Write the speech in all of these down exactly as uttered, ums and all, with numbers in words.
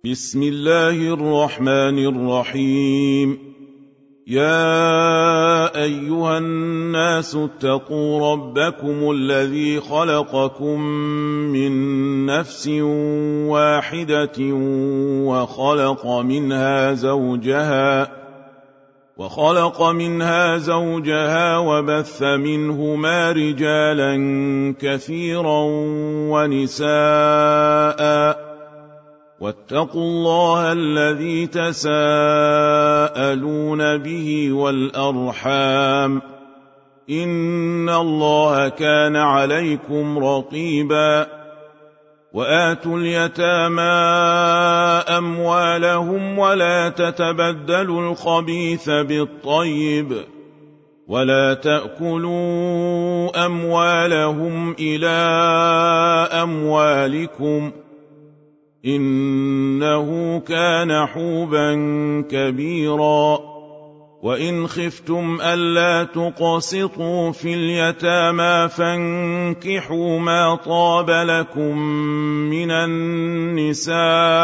بسم الله الرحمن الرحيم. يا أيها الناس اتقوا ربكم الذي خلقكم من نفس واحدة وخلق منها زوجها وخلق منها زوجها وبث منهما رجالا كثيرا ونساء واتقوا الله الذي تساءلون به والأرحام إن الله كان عليكم رقيبا. وآتوا اليتامى أموالهم ولا تتبدلوا الخبيث بالطيب ولا تأكلوا أموالهم إلى أموالكم إنه كان حوبا كبيرا. وإن خفتم ألا تقسطوا في اليتامى فانكحوا ما طاب لكم من النساء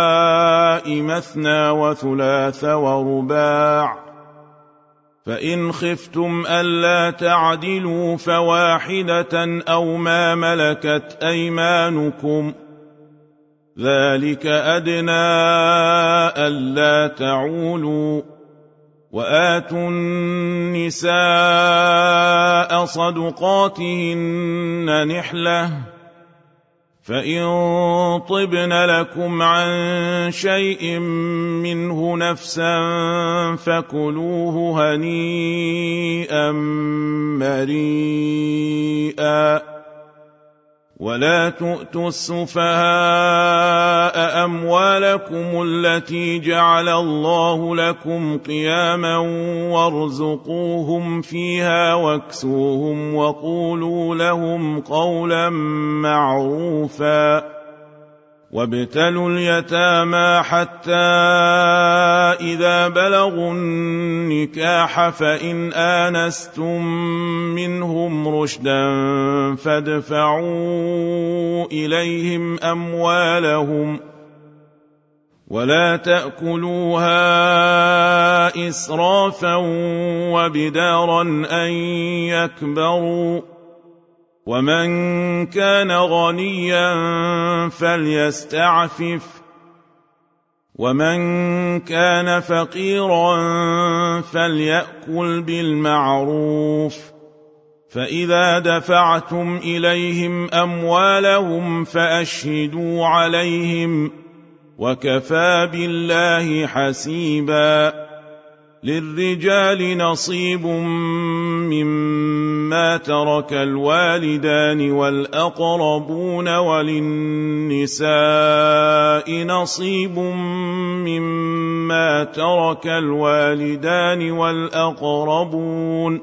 مثنى وثلاث ورباع، فإن خفتم ألا تعدلوا فواحدة أو ما ملكت أيمانكم ذلك أدنى ألا تعولوا. وآتوا النساء صدقاتهن نحلة، فإن طبن لكم عن شيء منه نفسا فكلوه هنيئا مريئا. ولا تؤتوا السفهاء أموالكم التي جعل الله لكم قياما وارزقوهم فيها واكسوهم وقولوا لهم قولا معروفا. وابتلوا اليتامى حتى إذا بلغوا النكاح فإن آنستم منهم رشدا فادفعوا إليهم أموالهم ولا تأكلوها إسرافا وبدارا أن يكبروا. ومن كان غنيا فليستعفف ومن كان فقيرا فليأكل بالمعروف. فإذا دفعتم إليهم أموالهم فأشهدوا عليهم وكفى بالله حسيبا. للرجال نصيب مما ترك الوالدان والأقربون وللنساء نصيب مما ترك الوالدان والأقربون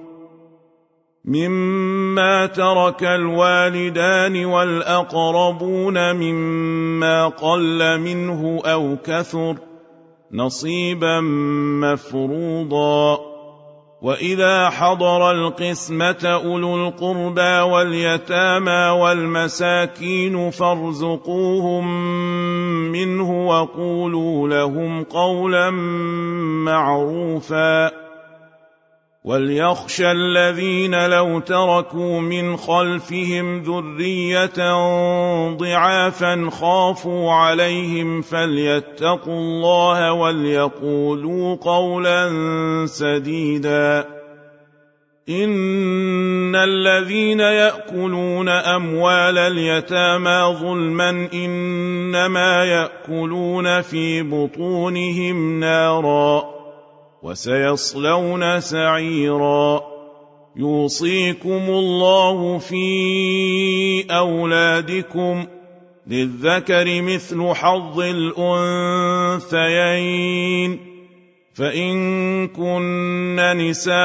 مما ترك الوالدان والأقربون مما قل منه أو كثر نصيبا مفروضا. وإذا حضر القسمة أولو القربى واليتامى والمساكين فارزقوهم منه وقولوا لهم قولا معروفا. وليخشى الذين لو تركوا من خلفهم ذرية ضعافا خافوا عليهم فليتقوا الله وليقولوا قولا سديدا. إن الذين يأكلون أموال اليتامى ظلما إنما يأكلون في بطونهم نارا وسيصلون سعيرا. يوصيكم الله في أولادكم للذكر مثل حظ الأنثيين، فإن كن نساء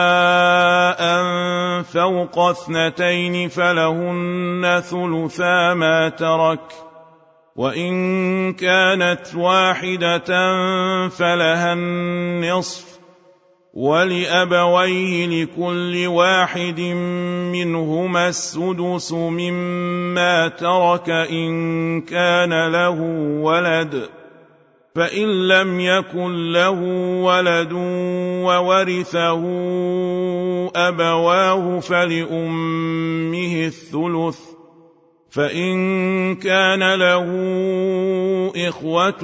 فوق اثنتين فلهن ثلثا ما ترك، وإن كانت واحدة فلها النصف، ولأبويه لكل واحد منهما السدس مما ترك إن كان له ولد، فإن لم يكن له ولد وورثه أبواه فلأمه الثلث، فإن كان له إخوة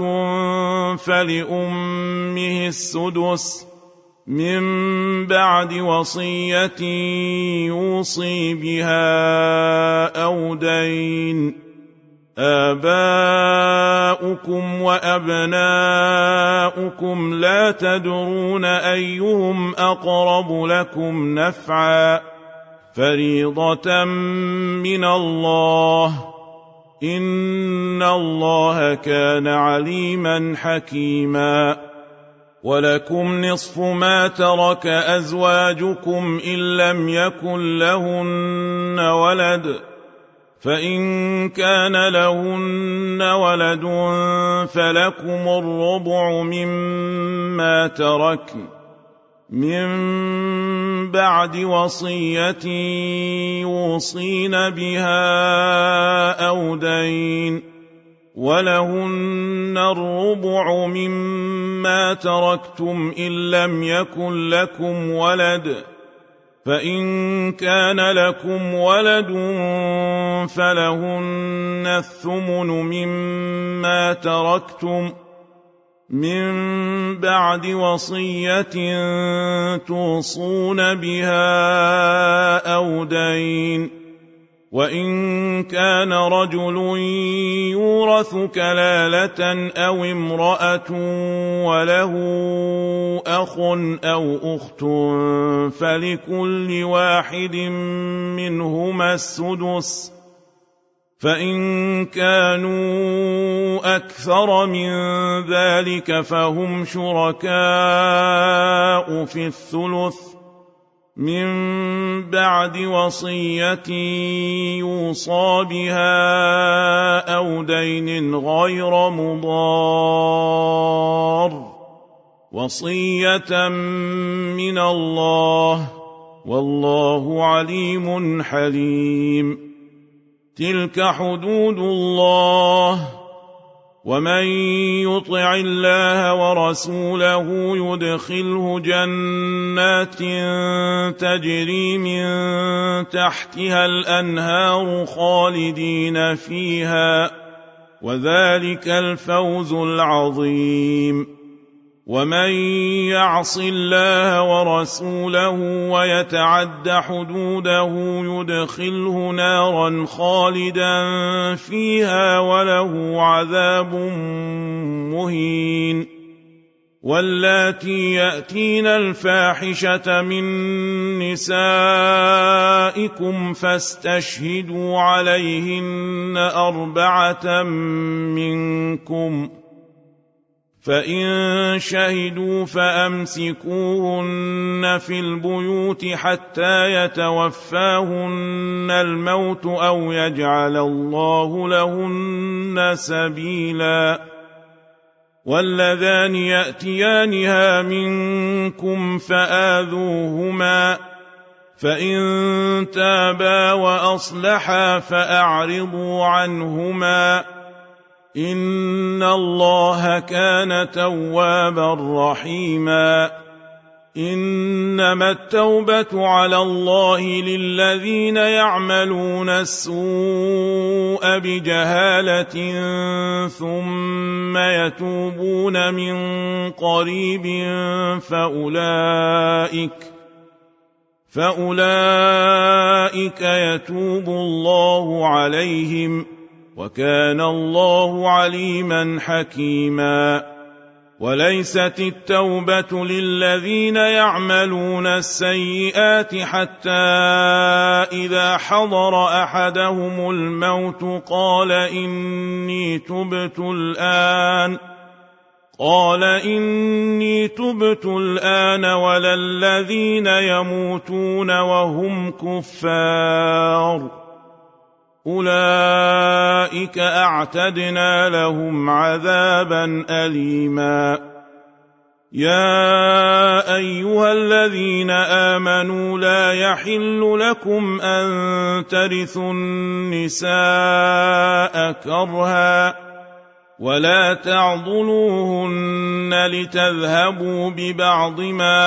فلأمه السدس من بعد وصية يوصي بها أو دين. آباؤكم وأبناؤكم لا تدرون أيهم أقرب لكم نفعا، فريضة من الله، إن الله كان عليما حكيما. ولكم نصف ما ترك أزواجكم إن لم يكن لهن ولد، فإن كان لهن ولد فلكم الربع مما تركن من بعد وصية يوصين بها أو دين، ولهن الربع مما تركتم إن لم يكن لكم ولد، فإن كان لكم ولد فلهن الثمن مما تركتم من بعد وصية توصون بها أو دين. وإن كان رجل يورث كلالة أو امرأة وله أخ أو أخت فلكل واحد منهما السدس، فإن كانوا أكثر من ذلك فهم شركاء في الثلث من بعد وصية يوصى بها أو دين غير مضار، وصية من الله، والله عليم حليم. تلك حدود الله، ومن يطع الله ورسوله يدخله جنات تجري من تحتها الأنهار خالدين فيها، وذلك الفوز العظيم. ومن يعص الله ورسوله ويتعد حدوده يدخله نارا خالدا فيها وله عذاب مهين. واللاتي يأتين الفاحشة من نسائكم فاستشهدوا عليهن أربعة منكم، فإن شهدوا فأمسكوهن في البيوت حتى يتوفاهن الموت أو يجعل الله لهن سبيلا. واللذان يأتيانها منكم فآذوهما، فإن تابا وأصلحا فأعرضوا عنهما، إن الله كان توابا رحيما. إنما التوبة على الله للذين يعملون السوء بجهالة ثم يتوبون من قريب فأولئك فأولئك يتوب الله عليهم، وكان الله عليما حكيما. وليست التوبة للذين يعملون السيئات حتى إذا حضر أحدهم الموت قال إني تبت الآن قال إني تبت الآن ولا الذين يموتون وهم كفار، أولئك أعتدنا لهم عذابا أليما. يا أيها الذين آمنوا لا يحل لكم أن ترثوا النساء كرها ولا تعضلوهن لتذهبوا ببعض ما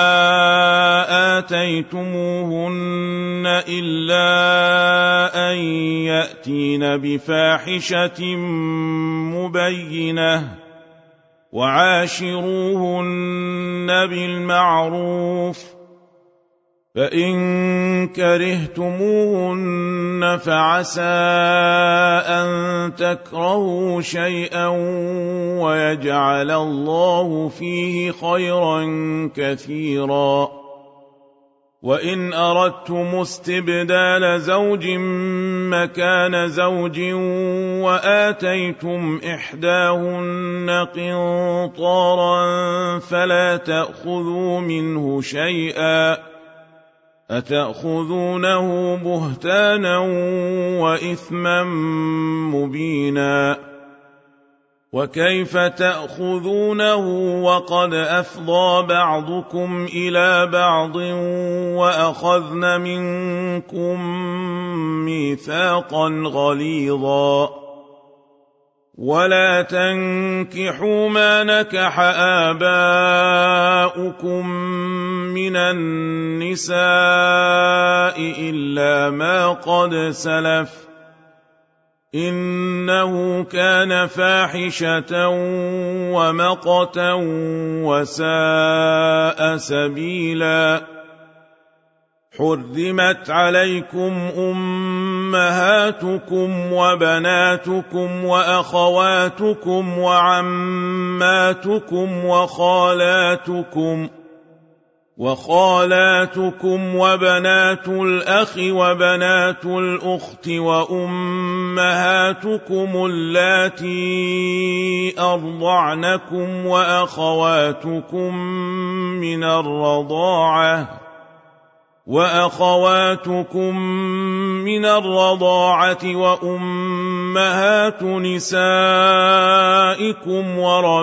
آتيتموهن إلا أن يأتين بفاحشة مبينة وعاشروهن بالمعروف فإن كرهتموهن فعسى أن تكرهوا شيئا ويجعل الله فيه خيرا كثيرا وإن أردتم استبدال زوج مكان زوج وآتيتم إحداهن قنطارا فلا تأخذوا منه شيئا أتأخذونه بهتانا وإثما مبينا وكيف تأخذونه وقد أفضى بعضكم إلى بعض وأخذن منكم ميثاقا غليظا ولا تنكحوا ما نكح آباؤكم من النساء إلا ما قد سلف إنه كان فاحشة ومقتا وساء سبيلا حرمت عليكم أمهاتكم وبناتكم وأخواتكم وعماتكم وخالاتكم وخالاتكم وبنات الأخ وبنات الأخت وأمهاتكم اللاتي أرضعنكم وأخواتكم من الرضاعة وأخواتكم من الرضاعة وأمهات نسائكم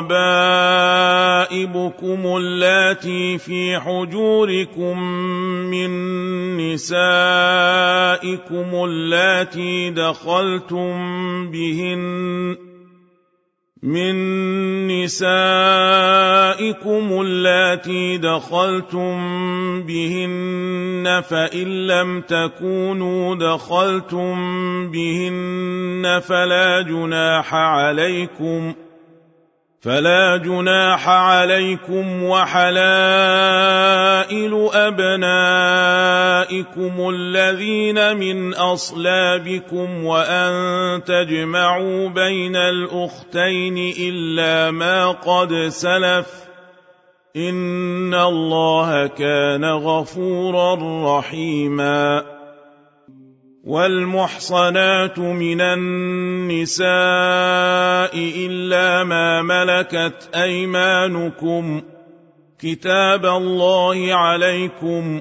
وربائبكم اللاتي في حجوركم من نسائكم اللاتي دخلتم بهن من نسائكم اللاتي دخلتم بهن فإن لم تكونوا دخلتم بهن فلا جناح عليكم فلا جناح عليكم وحلائل أبنائكم الذين من أصلابكم وأن تجمعوا بين الأختين إلا ما قد سلف إن الله كان غفورا رحيما والمحصنات من النساء إلا ما ملكت أيمانكم كتاب الله عليكم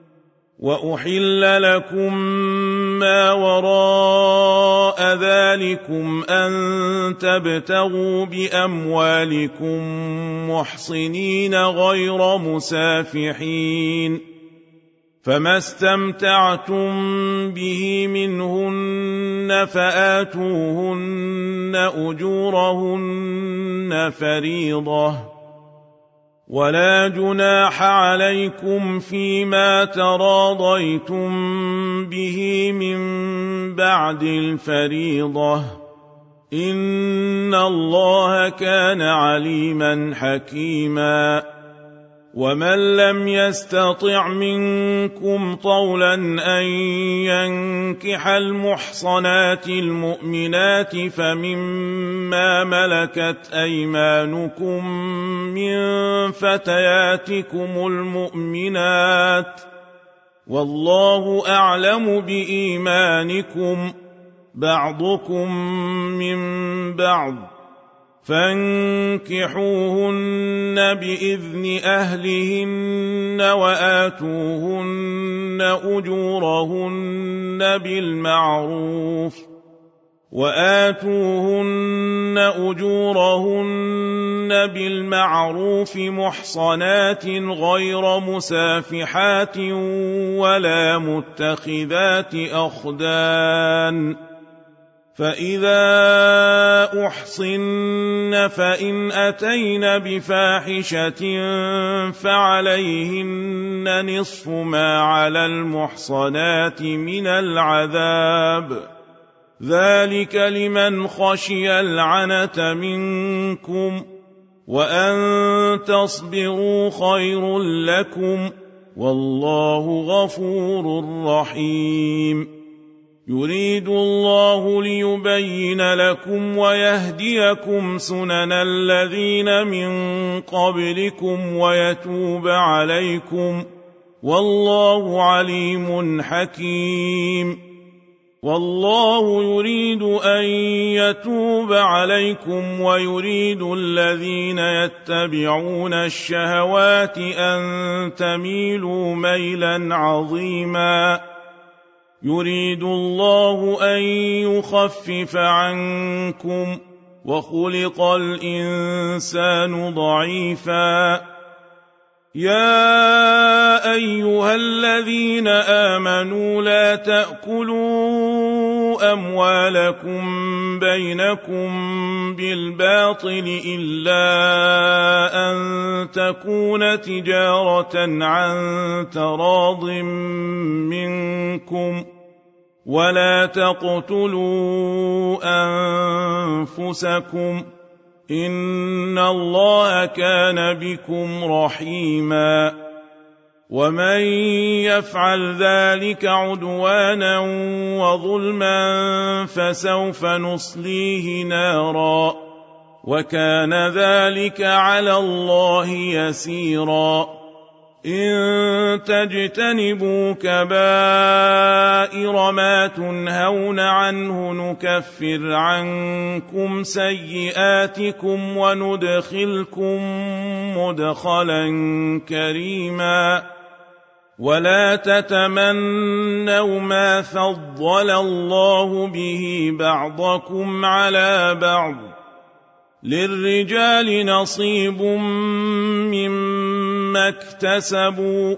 وأحل لكم ما وراء ذلكم أن تبتغوا بأموالكم محصنين غير مسافحين فما استمتعتم به منهن فآتوهن أجورهن فريضة ولا جناح عليكم فيما تراضيتم به من بعد الفريضة إن الله كان عليما حكيما ومن لم يستطع منكم طولا أن ينكح المحصنات المؤمنات فمما ملكت أيمانكم من فتياتكم المؤمنات والله أعلم بإيمانكم بعضكم من بعض فانكحوهن بإذن أهلهن وآتوهن أجورهن بالمعروف وآتوهن أجورهن بالمعروف محصنات غير مسافحات ولا متخذات أخدان فإذا أحصن فإن أتين بفاحشة فعليهن نصف ما على المحصنات من العذاب، ذلك لمن خشي العنة منكم، وأن تصبروا خير لكم، والله غفور رحيم. يريد الله ليبين لكم ويهديكم سنن الذين من قبلكم ويتوب عليكم، والله عليم حكيم. والله يريد أن يتوب عليكم ويريد الذين يتبعون الشهوات أن تميلوا ميلا عظيما. يريد الله أن يخفف عنكم، وخلق الإنسان ضعيفا. يا أيها الذين آمنوا لا تأكلوا أموالكم بينكم بالباطل إلا أن تكون تجارة عن تراض منكم، ولا تقتلوا أنفسكم، إن الله كان بكم رحيما. ومن يفعل ذلك عدوانا وظلما فسوف نصليه نارا، وكان ذلك على الله يسيرا. إن تجتنبوا كبائر ما تنهون عنه نكفر عنكم سيئاتكم وندخلكم مدخلا كريما. ولا تتمنوا ما فضل الله به بعضكم على بعض، للرجال نصيب مما اكتسبوا،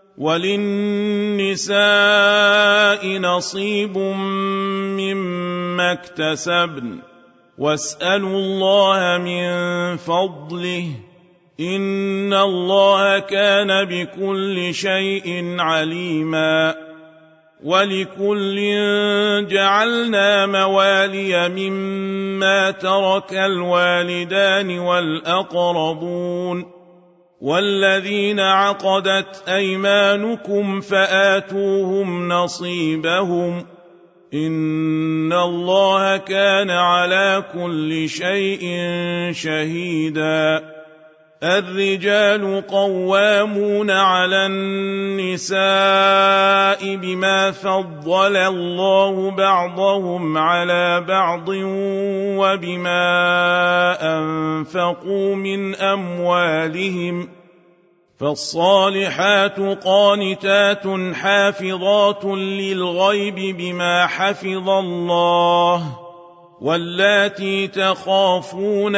وللنساء نصيب مما اكتسبن، واسألوا الله من فضله، إن الله كان بكل شيء عليما. ولكل جعلنا موالي مما ترك الوالدان والأقربون، والذين عقدت أيمانكم فآتوهم نصيبهم، إن الله كان على كل شيء شهيدا. الرجال قوامون على النساء بما فضل الله بعضهم على بعض وبما أنفقوا من أموالهم، فالصالحات قانتات حافظات للغيب بما حفظ الله، واللاتي تخافون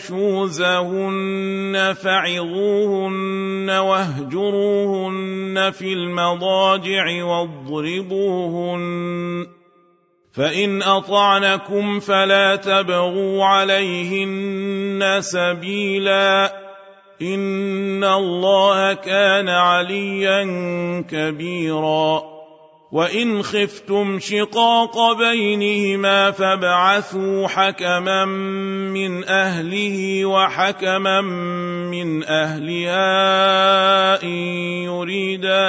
نشوزهن فعظوهن واهجروهن في المضاجع واضربوهن، فإن أطعنكم فلا تبغوا عليهن سبيلا، إن الله كان عليا كبيرا. وإن خفتم شقاق بينهما فابعثوا حكما من أهله وحكما من أهلها إن يريدا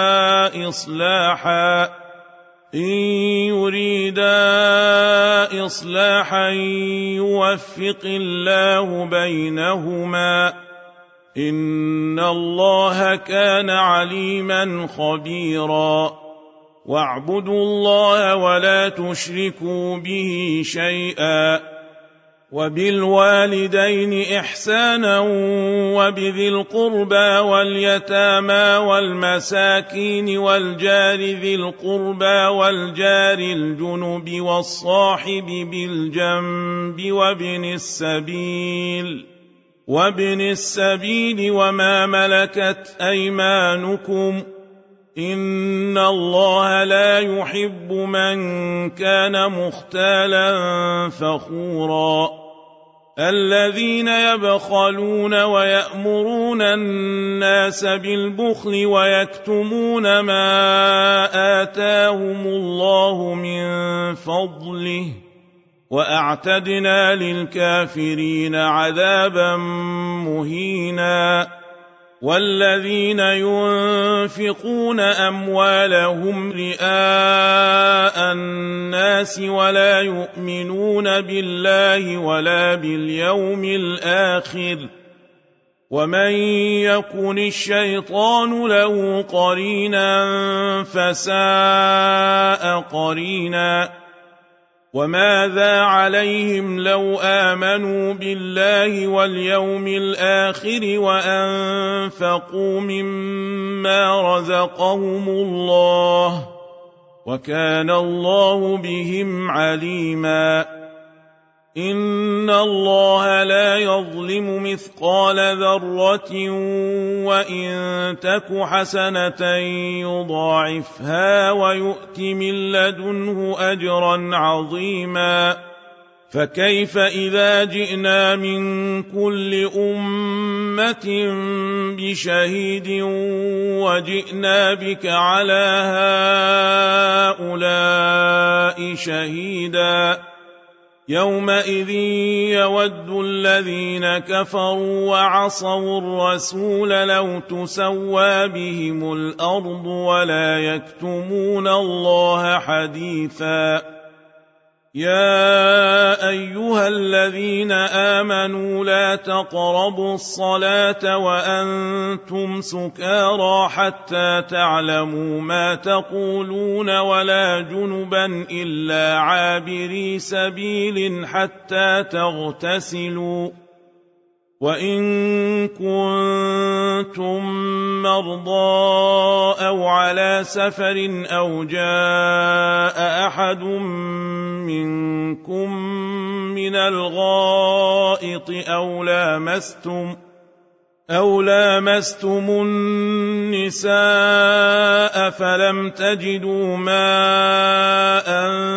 إصلاحا إن يريدا إصلاحا يوفق الله بينهما، إن الله كان عليما خبيرا. واعبدوا الله ولا تشركوا به شيئا، وبالوالدين إحسانا، وبذي القربى واليتامى والمساكين والجار ذي القربى والجار الجنب والصاحب بالجنب وابن السبيل وابن السبيل وما ملكت أيمانكم، إن الله لا يحب من كان مختالا فخورا الذين يبخلون ويأمرون الناس بالبخل ويكتمون ما آتاهم الله من فضله وأعتدنا للكافرين عذابا مهينا والذين ينفقون أموالهم رئاء الناس ولا يؤمنون بالله ولا باليوم الآخر ومن يكن الشيطان له قرينا فساء قرينا وماذا عليهم لو آمنوا بالله واليوم الآخر وأنفقوا مما رزقهم الله وكان الله بهم عليما إن الله لا يظلم مثقال ذرة وإن تك حسنة يضاعفها ويؤت من لدنه أجرا عظيما فكيف إذا جئنا من كل أمة بشهيد وجئنا بك على هؤلاء شهيدا يومئذ يود الذين كفروا وعصوا الرسول لو تسوى بهم الأرض ولا يكتمون الله حديثا يا أيها الذين آمنوا لا تقربوا الصلاة وأنتم سكارى حتى تعلموا ما تقولون ولا جنبا إلا عابري سبيل حتى تغتسلوا وإن كنتم مرضى أو على سفر أو جاء أحد منكم من الغائط أو لامستم أو لامستم النساء فلم تجدوا ماء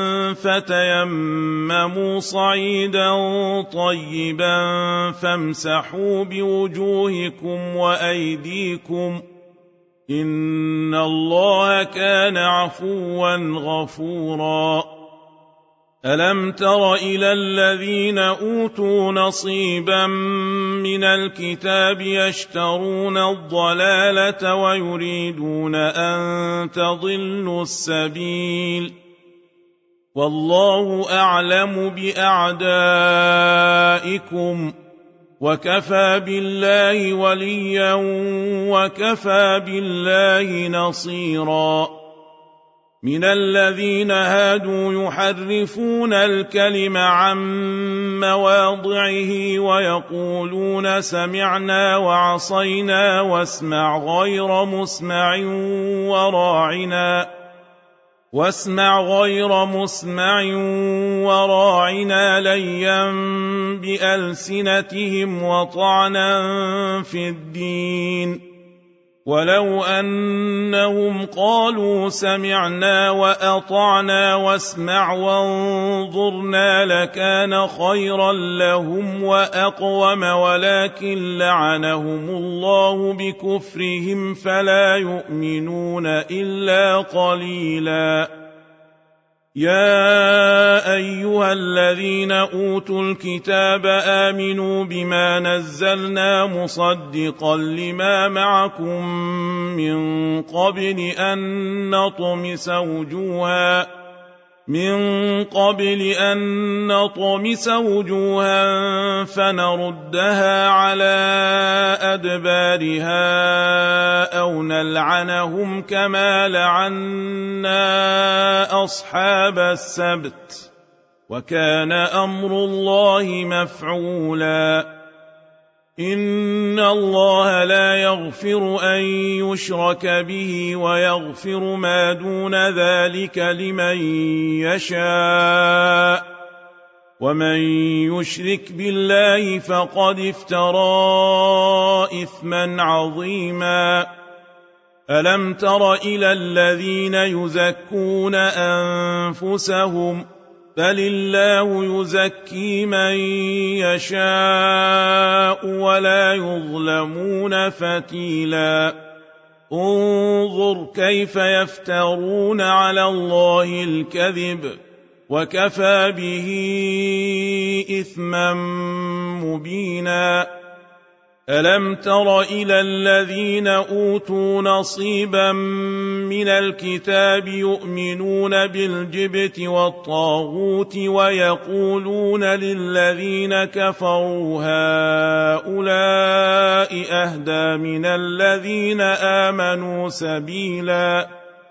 فتيمموا صعيدا طيبا فامسحوا بوجوهكم وأيديكم إن الله كان عفوا غفورا ألم تر إلى الذين أوتوا نصيبا من الكتاب يشترون الضلالة ويريدون أن تضلوا السبيل والله أعلم بأعدائكم وكفى بالله وليا وكفى بالله نصيرا من الذين هادوا يحرفون الكلم عن مواضعه ويقولون سمعنا وعصينا واسمع غير مسمع وراعنا واسمع غير مسمع وراعنا ليا بألسنتهم وطعنا في الدين ولو أنهم قالوا سمعنا وأطعنا واسمع وانظرنا لكان خيرا لهم وأقوم ولكن لعنهم الله بكفرهم فلا يؤمنون إلا قليلا يا أيها الذين أوتوا الكتاب آمنوا بما نزلنا مصدقا لما معكم من قبل أن نطمس وجوها من قبل أن نطمس وجوها فنردها على أدبارها أو نلعنهم كما لعنا أصحاب السبت وكان أمر الله مفعولا إن الله لا يغفر أن يشرك به ويغفر ما دون ذلك لمن يشاء ومن يشرك بالله فقد افترى إثما عظيما ألم تر إلى الذين يزكون أنفسهم بل الله يزكي من يشاء ولا يظلمون فتيلا انظر كيف يفترون على الله الكذب وكفى به إثما مبينا ألم تر إلى الذين أوتوا نصيبا من الكتاب يؤمنون بالجبت والطاغوت ويقولون للذين كفروا هؤلاء أهدى من الذين آمنوا سبيلا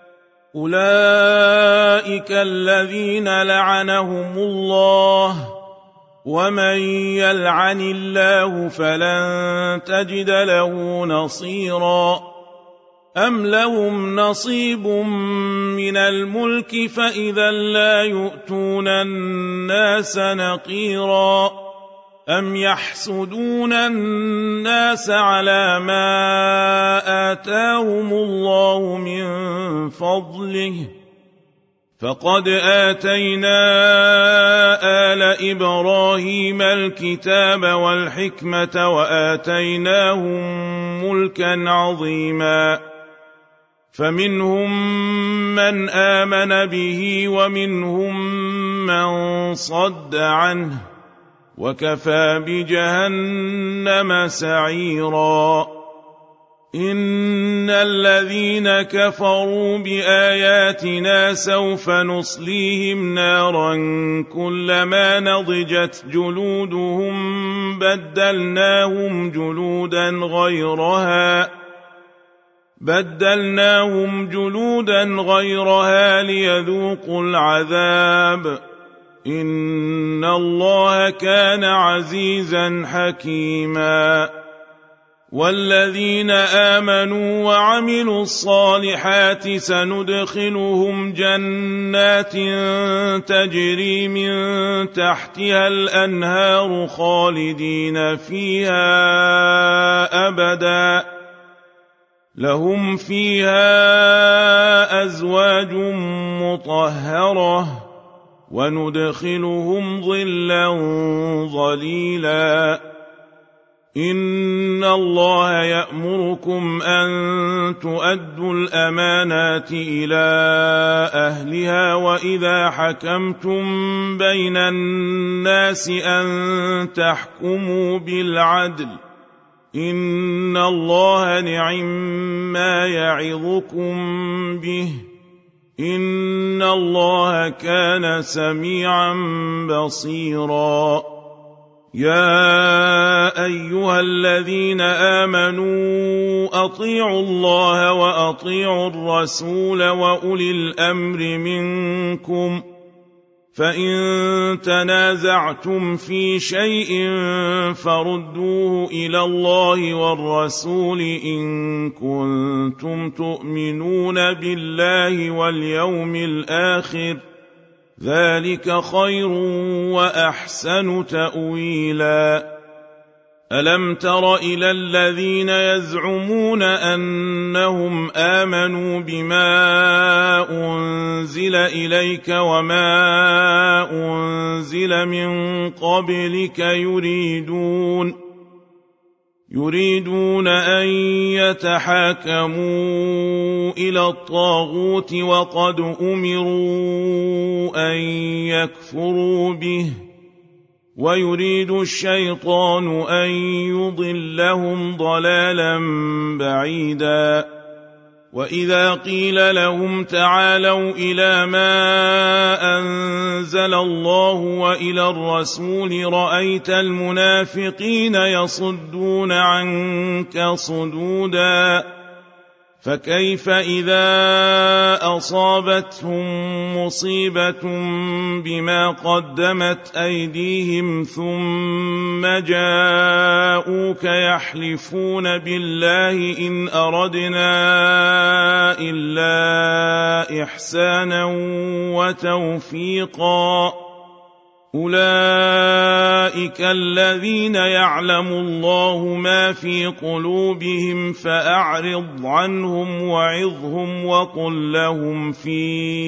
أولئك الذين لعنهم الله ومن يلعن الله فلن تجد له نصيرا أم لهم نصيب من الملك فإذا لا يؤتون الناس نقيرا أم يحسدون الناس على ما آتاهم الله من فضله فقد آتينا آل إبراهيم الكتاب والحكمة وآتيناهم ملكا عظيما فمنهم من آمن به ومنهم من صد عنه وكفى بجهنم سعيرا إن الذين كفروا بآياتنا سوف نصليهم نارا كلما نضجت جلودهم بدلناهم جلودا غيرها بدلناهم جلودا غيرها ليذوقوا العذاب إن الله كان عزيزا حكيما والذين آمنوا وعملوا الصالحات سندخلهم جنات تجري من تحتها الأنهار خالدين فيها أبدا لهم فيها أزواج مطهرة وندخلهم ظلا ظليلا إن الله يأمركم أن تؤدوا الأمانات إلى أهلها وإذا حكمتم بين الناس أن تحكموا بالعدل إن الله نعما يعظكم به إن الله كان سميعا بصيرا يا أيها الذين آمنوا أطيعوا الله وأطيعوا الرسول وأولي الأمر منكم فإن تنازعتم في شيء فردوه إلى الله والرسول إن كنتم تؤمنون بالله واليوم الآخر ذلك خير وأحسن تأويلا ألم تر إلى الذين يزعمون أنهم آمنوا بما أنزل إليك وما أنزل من قبلك يريدون يريدون أن يتحاكموا إلى الطاغوت وقد أمروا أن يكفروا به ويريد الشيطان أن يضلهم ضلالا بعيدا وإذا قيل لهم تعالوا إلى ما أنزل الله وإلى الرسول رأيت المنافقين يصدون عنك صدودا فكيف إذا أصابتهم مصيبة بما قدمت أيديهم ثم جاءوك يحلفون بالله إن أردنا إلا إحسانا وتوفيقا أولئك الذين يعلم الله ما في قلوبهم فأعرض عنهم وعظهم وقل لهم في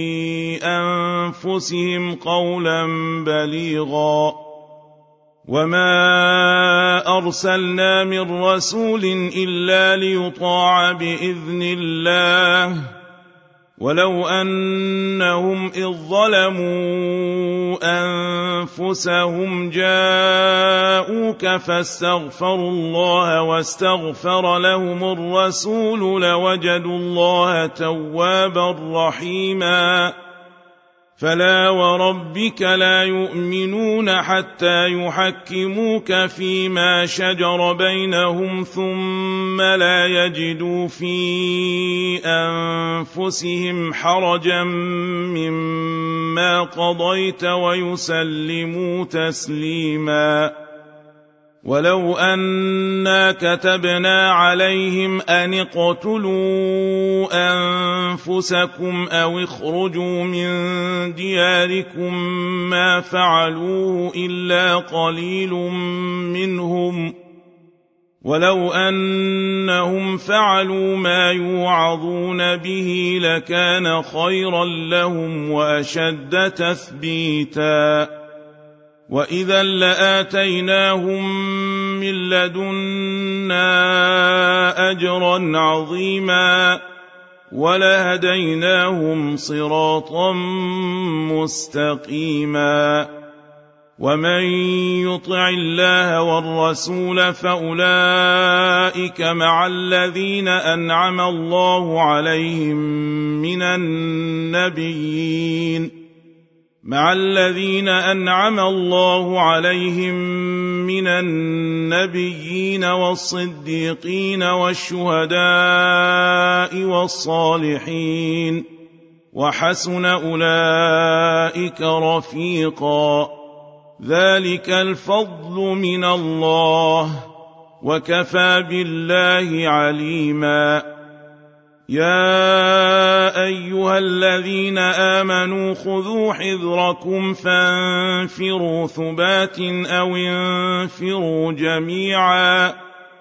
أنفسهم قولا بليغا وما أرسلنا من رسول إلا ليطاع بإذن الله ولو أنهم إذ ظلموا أنفسهم جاءوك فاستغفروا الله واستغفر لهم الرسول لوجدوا الله توابا رحيما فلا وربك لا يؤمنون حتى يحكموك فيما شجر بينهم ثم لا يجدوا في أنفسهم حرجا مما قضيت ويسلموا تسليما ولو أنا كتبنا عليهم أن اقتلوا أنفسكم أو اخرجوا من دياركم ما فعلوه إلا قليل منهم ولو أنهم فعلوا ما يوعظون به لكان خيرا لهم وأشد تثبيتا وإذا لآتيناهم من لدنا أجرا عظيما ولهديناهم صراطا مستقيما ومن يطع الله والرسول فأولئك مع الذين أنعم الله عليهم من النبيين مع الذين أنعم الله عليهم من النبيين والصديقين والشهداء والصالحين وحسن أولئك رفيقا ذلك الفضل من الله وكفى بالله عليما يا أيها الذين آمنوا خذوا حذركم فانفروا ثبات أو انفروا جميعا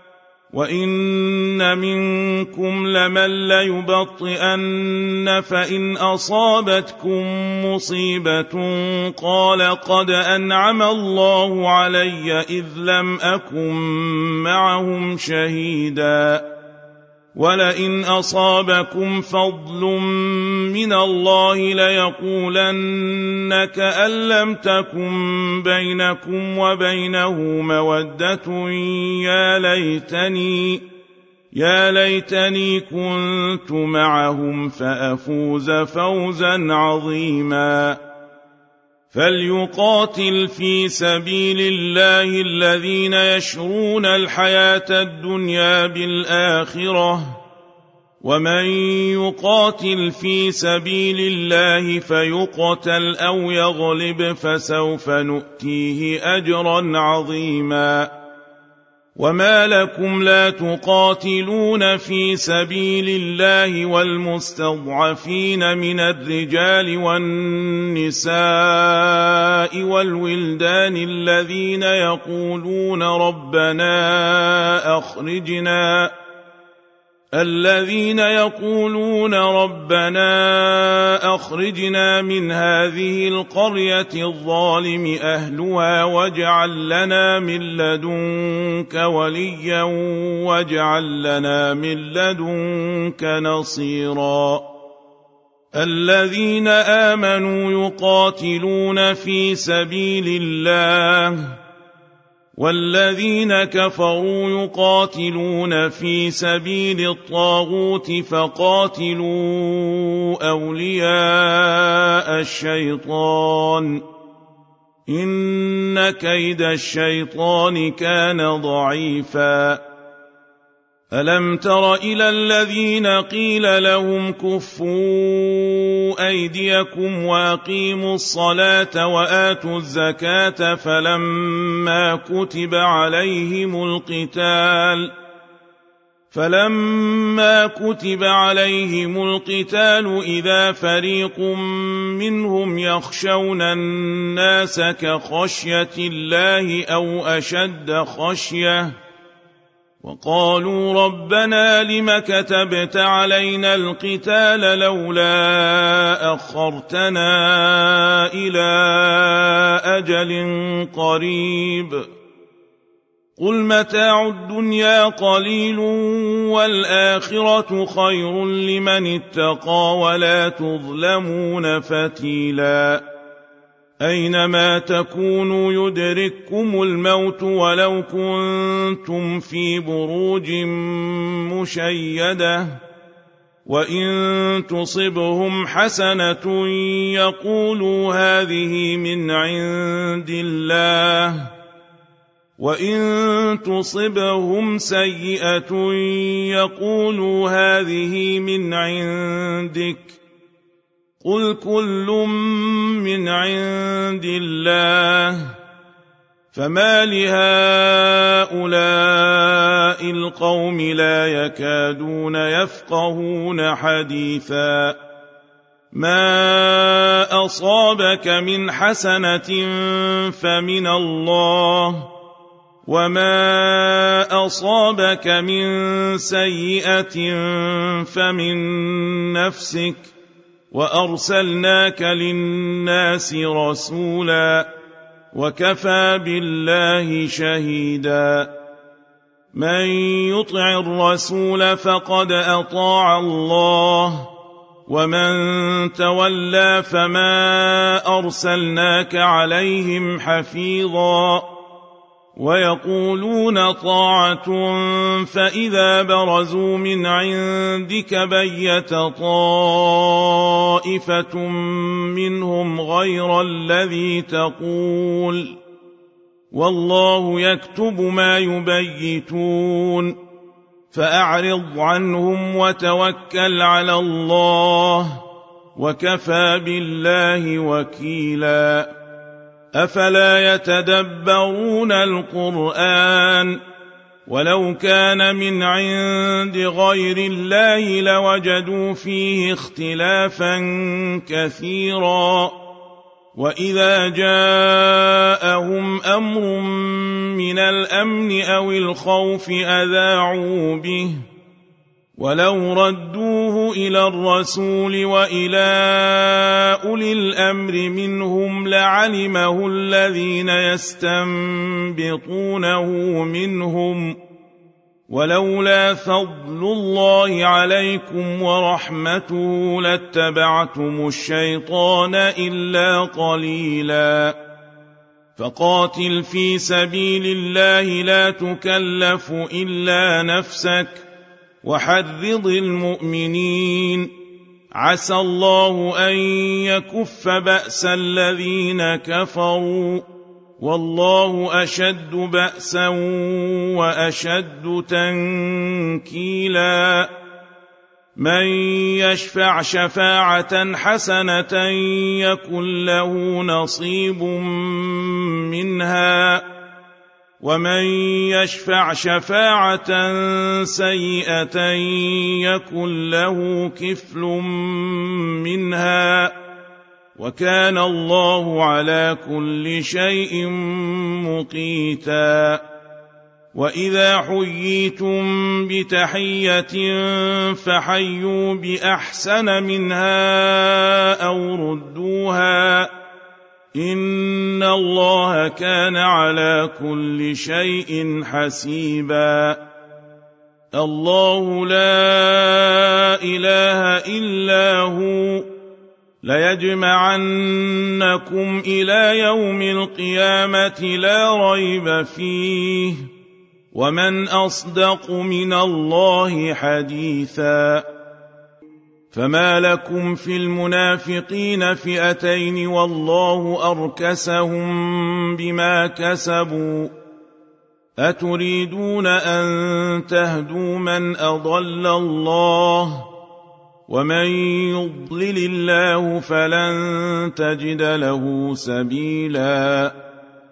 وإن منكم لمن ليبطئن فإن أصابتكم مصيبة قال قد أنعم الله علي إذ لم أكن معهم شهيدا ولئن أصابكم فضل من الله ليقولن كأن لم تكن بينكم وبينه مودة يا ليتني يا ليتني كنت معهم فأفوز فوزا عظيما فليقاتل في سبيل الله الذين يشرون الحياة الدنيا بالآخرة ومن يقاتل في سبيل الله فيقتل أو يغلب فسوف نؤتيه أجرا عظيما وما لكم لا تقاتلون في سبيل الله والمستضعفين من الرجال والنساء والولدان الذين يقولون ربنا أخرجنا الذين يقولون ربنا أخرجنا من هذه القرية الظالم أهلها واجعل لنا من لدنك وليا واجعل لنا من لدنك نصيرا الذين آمنوا يقاتلون في سبيل الله والذين كفروا يقاتلون في سبيل الطاغوت فقاتلوا أولياء الشيطان إن كيد الشيطان كان ضعيفا ألم تر إلى الذين قيل لهم كفوا أيديكم وأقيموا الصلاة وآتوا الزكاة فلما كتب عليهم القتال فلما كتب عليهم القتال إذا فريق منهم يخشون الناس كخشية الله أو أشد خشية وقالوا ربنا لم كتبت علينا القتال لولا أخرتنا إلى أجل قريب قل متاع الدنيا قليل والآخرة خير لمن اتقى ولا تظلمون فتيلا أينما تكونوا يدرككم الموت ولو كنتم في بروج مشيدة وإن تصبهم حسنة يقولوا هذه من عند الله وإن تصبهم سيئة يقولوا هذه من عندك قل كل من عند الله فما لهؤلاء القوم لا يكادون يفقهون حديثا ما أصابك من حسنة فمن الله وما أصابك من سيئة فمن نفسك وأرسلناك للناس رسولا وكفى بالله شهيدا من يطع الرسول فقد أطاع الله ومن تولى فما أرسلناك عليهم حفيظا ويقولون طاعة فإذا برزوا من عندك بيت طائفة منهم غير الذي تقول والله يكتب ما يبيتون فأعرض عنهم وتوكل على الله وكفى بالله وكيلا أفلا يتدبرون القرآن ولو كان من عند غير الله لوجدوا فيه اختلافا كثيرا وإذا جاءهم أمر من الأمن أو الخوف أذاعوا به ولو ردوه إلى الرسول وإلى أولي الأمر منهم لعلمه الذين يستنبطونه منهم ولولا فضل الله عليكم ورحمته لاتبعتم الشيطان إلا قليلا فقاتل في سبيل الله لا تكلف إلا نفسك وحرض المؤمنين عسى الله أن يكف بأس الذين كفروا والله أشد بأسا وأشد تنكيلا من يشفع شفاعة حسنة يكن له نصيب منها ومن يشفع شفاعة سيئة يكن له كفل منها وكان الله على كل شيء مقيتا وإذا حييتم بتحية فحيوا بأحسن منها أو ردوها إن الله كان على كل شيء حسيبا الله لا إله إلا هو ليجمعنكم إلى يوم القيامة لا ريب فيه ومن أصدق من الله حديثا فما لكم في المنافقين فئتين والله أركسهم بما كسبوا أتريدون أن تهدوا من أضل الله ومن يضلل الله فلن تجد له سبيلا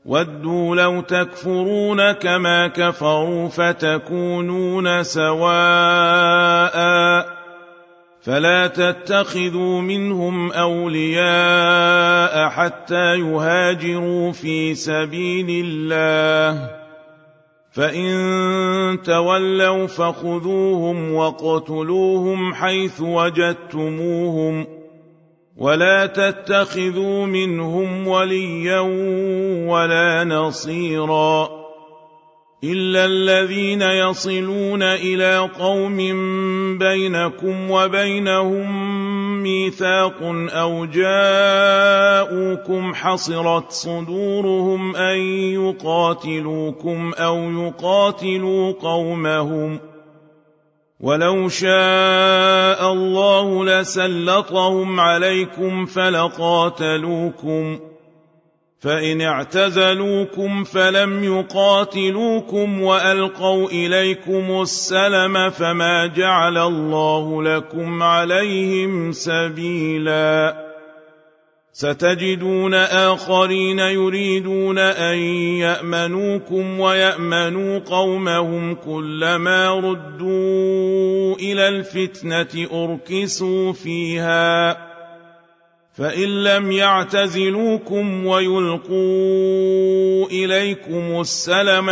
ودوا لو تكفرون كما كفروا فتكونون سواء فلا تتخذوا منهم أولياء حتى يهاجروا في سبيل الله فإن تولوا فخذوهم واقتلوهم حيث وجدتموهم ولا تتخذوا منهم وليا ولا نصيرا إلا الذين يصلون إلى قوم بينكم وبينهم ميثاق أو جاءوكم حصرت صدورهم أن يقاتلوكم أو يقاتلوا قومهم ولو شاء الله لسلطهم عليكم فلقاتلوكم فإن اعتزلوكم فلم يقاتلوكم وألقوا إليكم السلم فما جعل الله لكم عليهم سبيلا ستجدون آخرين يريدون أن يأمنوكم ويأمنوا قومهم كلما ردوا إلى الفتنة أركسوا فيها فإن لم يعتزلوكم ويلقوا إليكم السلم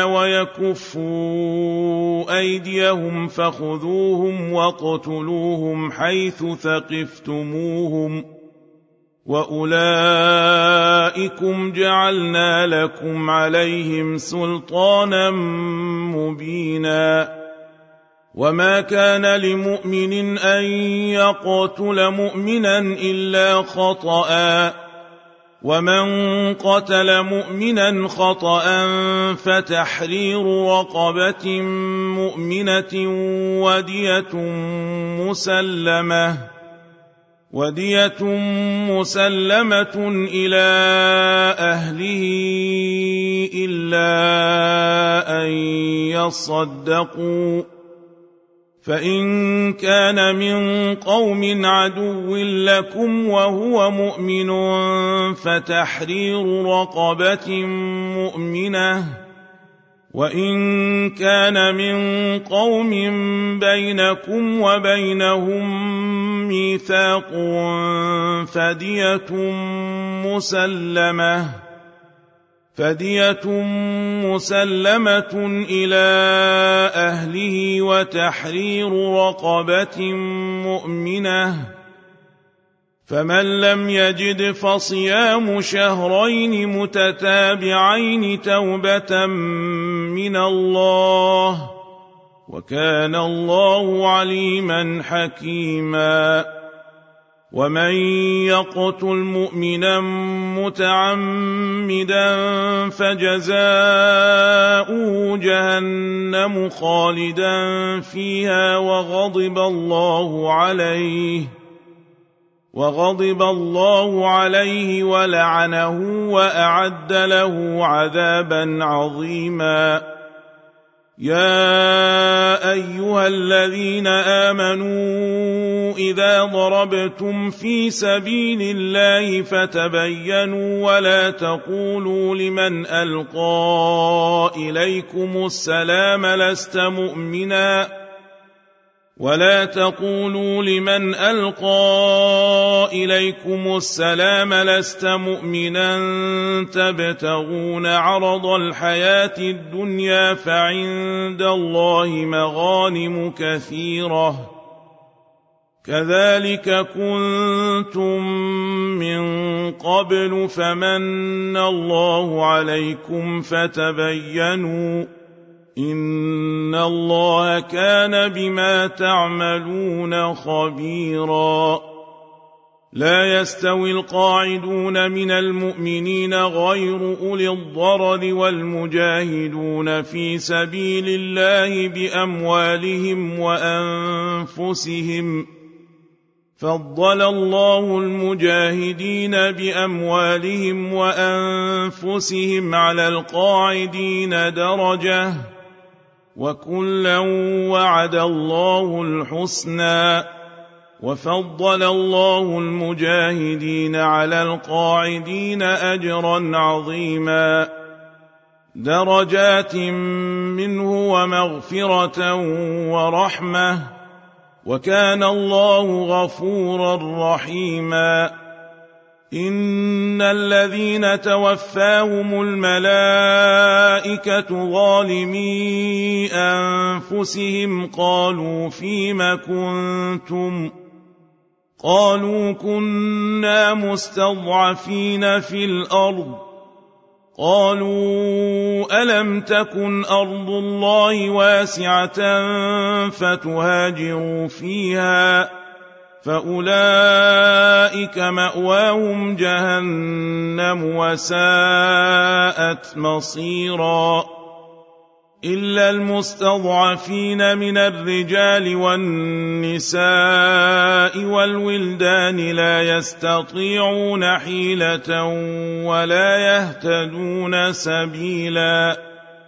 ويكفوا أيديهم فخذوهم واقتلوهم حيث ثقفتموهم وأولئكم جعلنا لكم عليهم سلطانا مبينا وما كان لمؤمن أن يقتل مؤمنا إلا خطأ ومن قتل مؤمنا خطأ فتحرير رقبة مؤمنة ودية مسلمة ودية مسلمة إلى أهله إلا أن يصدقوا فإن كان من قوم عدو لكم وهو مؤمن فتحرير رقبة مؤمنة وإن كان من قوم بينكم وبينهم ميثاق فدية مسلمة فدية مسلمة إلى أهله وتحرير رقبة مؤمنة فمن لم يجد فصيام شهرين متتابعين توبة من الله وكان الله عليما حكيما ومن يقتل مؤمنا متعمدا فجزاؤه جهنم خالدا فيها وغضب الله عليه وغضب الله عليه ولعنه وأعد له عذابا عظيما يا أيها الذين آمنوا إذا ضربتم في سبيل الله فتبينوا ولا تقولوا لمن ألقى إليكم السلام لست مؤمنا ولا تقولوا لمن ألقى إليكم السلام لست مؤمنا تبتغون عرض الحياة الدنيا فعند الله مغانم كثيرة كذلك كنتم من قبل فمن الله عليكم فتبينوا إن الله كان بما تعملون خبيرا لا يستوي القاعدون من المؤمنين غير أولي الضرر والمجاهدون في سبيل الله بأموالهم وأنفسهم فضل الله المجاهدين بأموالهم وأنفسهم على القاعدين درجة وكلا وعد الله الحسنى وفضل الله المجاهدين على القاعدين أجرا عظيما درجات منه ومغفرة ورحمة وكان الله غفورا رحيما إن الذين توفاهم الملائكة ظالمي أنفسهم قالوا فيم كنتم قالوا كنا مستضعفين في الأرض قالوا ألم تكن أرض الله واسعة فتهاجروا فيها فأولئك مأواهم جهنم وساءت مصيرا إلا المستضعفين من الرجال والنساء والولدان لا يستطيعون حيلة ولا يهتدون سبيلا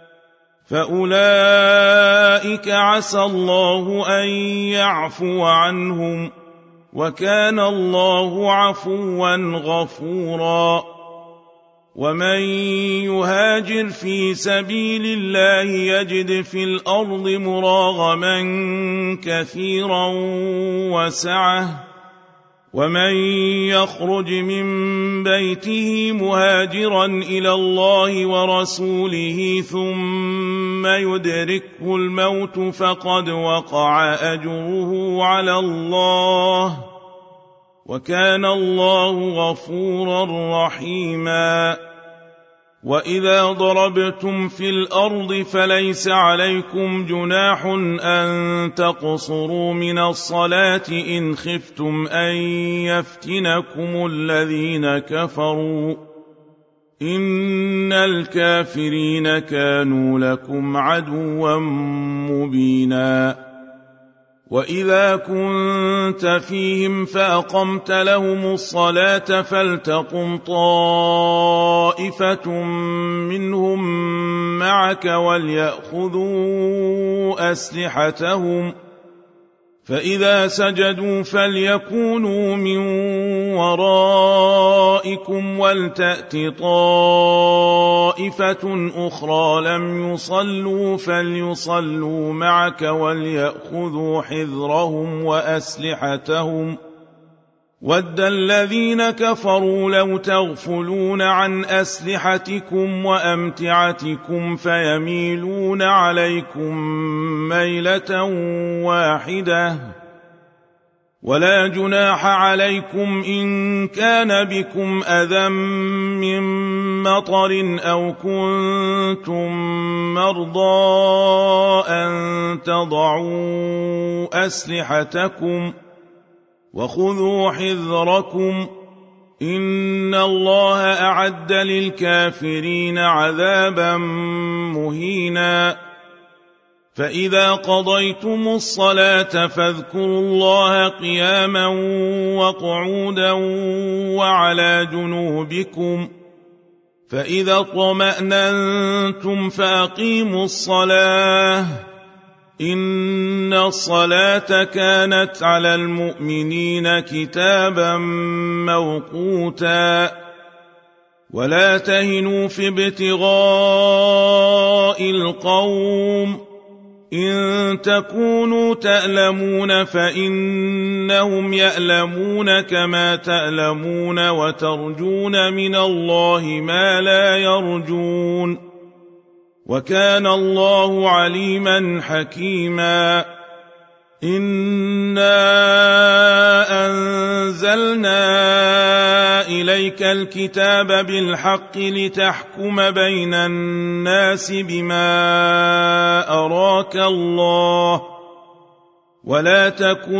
فأولئك عسى الله أن يعفو عنهم وكان الله عفوا غفورا ومن يهاجر في سبيل الله يجد في الأرض مراغما كثيرا وسعة ومن يخرج من بيته مهاجرا إلى الله ورسوله ثم يدركه الموت فقد وقع أجره على الله وكان الله غفورا رحيما وإذا ضربتم في الأرض فليس عليكم جناح أن تقصروا من الصلاة إن خفتم أن يفتنكم الذين كفروا إن الكافرين كانوا لكم عدوا مبينا وإذا كنت فيهم فأقمت لهم الصلاة فلتقم طائفة منهم معك وليأخذوا أسلحتهم فإذا سجدوا فليكونوا من ورائكم ولتأت طائفة أخرى لم يصلوا فليصلوا معك وليأخذوا حذرهم وأسلحتهم ود الذين كفروا لو تغفلون عن أسلحتكم وأمتعتكم فيميلون عليكم ميلة واحدة ولا جناح عليكم إن كان بكم أذى من مطر أو كنتم مرضى أن تضعوا أسلحتكم وخذوا حذركم إن الله أعد للكافرين عذابا مهينا فإذا قضيتم الصلاة فاذكروا الله قياما وقعودا وعلى جنوبكم فإذا اطمأننتم فأقيموا الصلاة إن الصلاة كانت على المؤمنين كتابا موقوتا ولا تهنوا في ابتغاء القوم إن تكونوا تألمون فإنهم يألمون كما تألمون وترجون من الله ما لا يرجون وكان الله عليما حكيما إنا أنزلنا إليك الكتاب بالحق لتحكم بين الناس بما أراك الله ولا تكن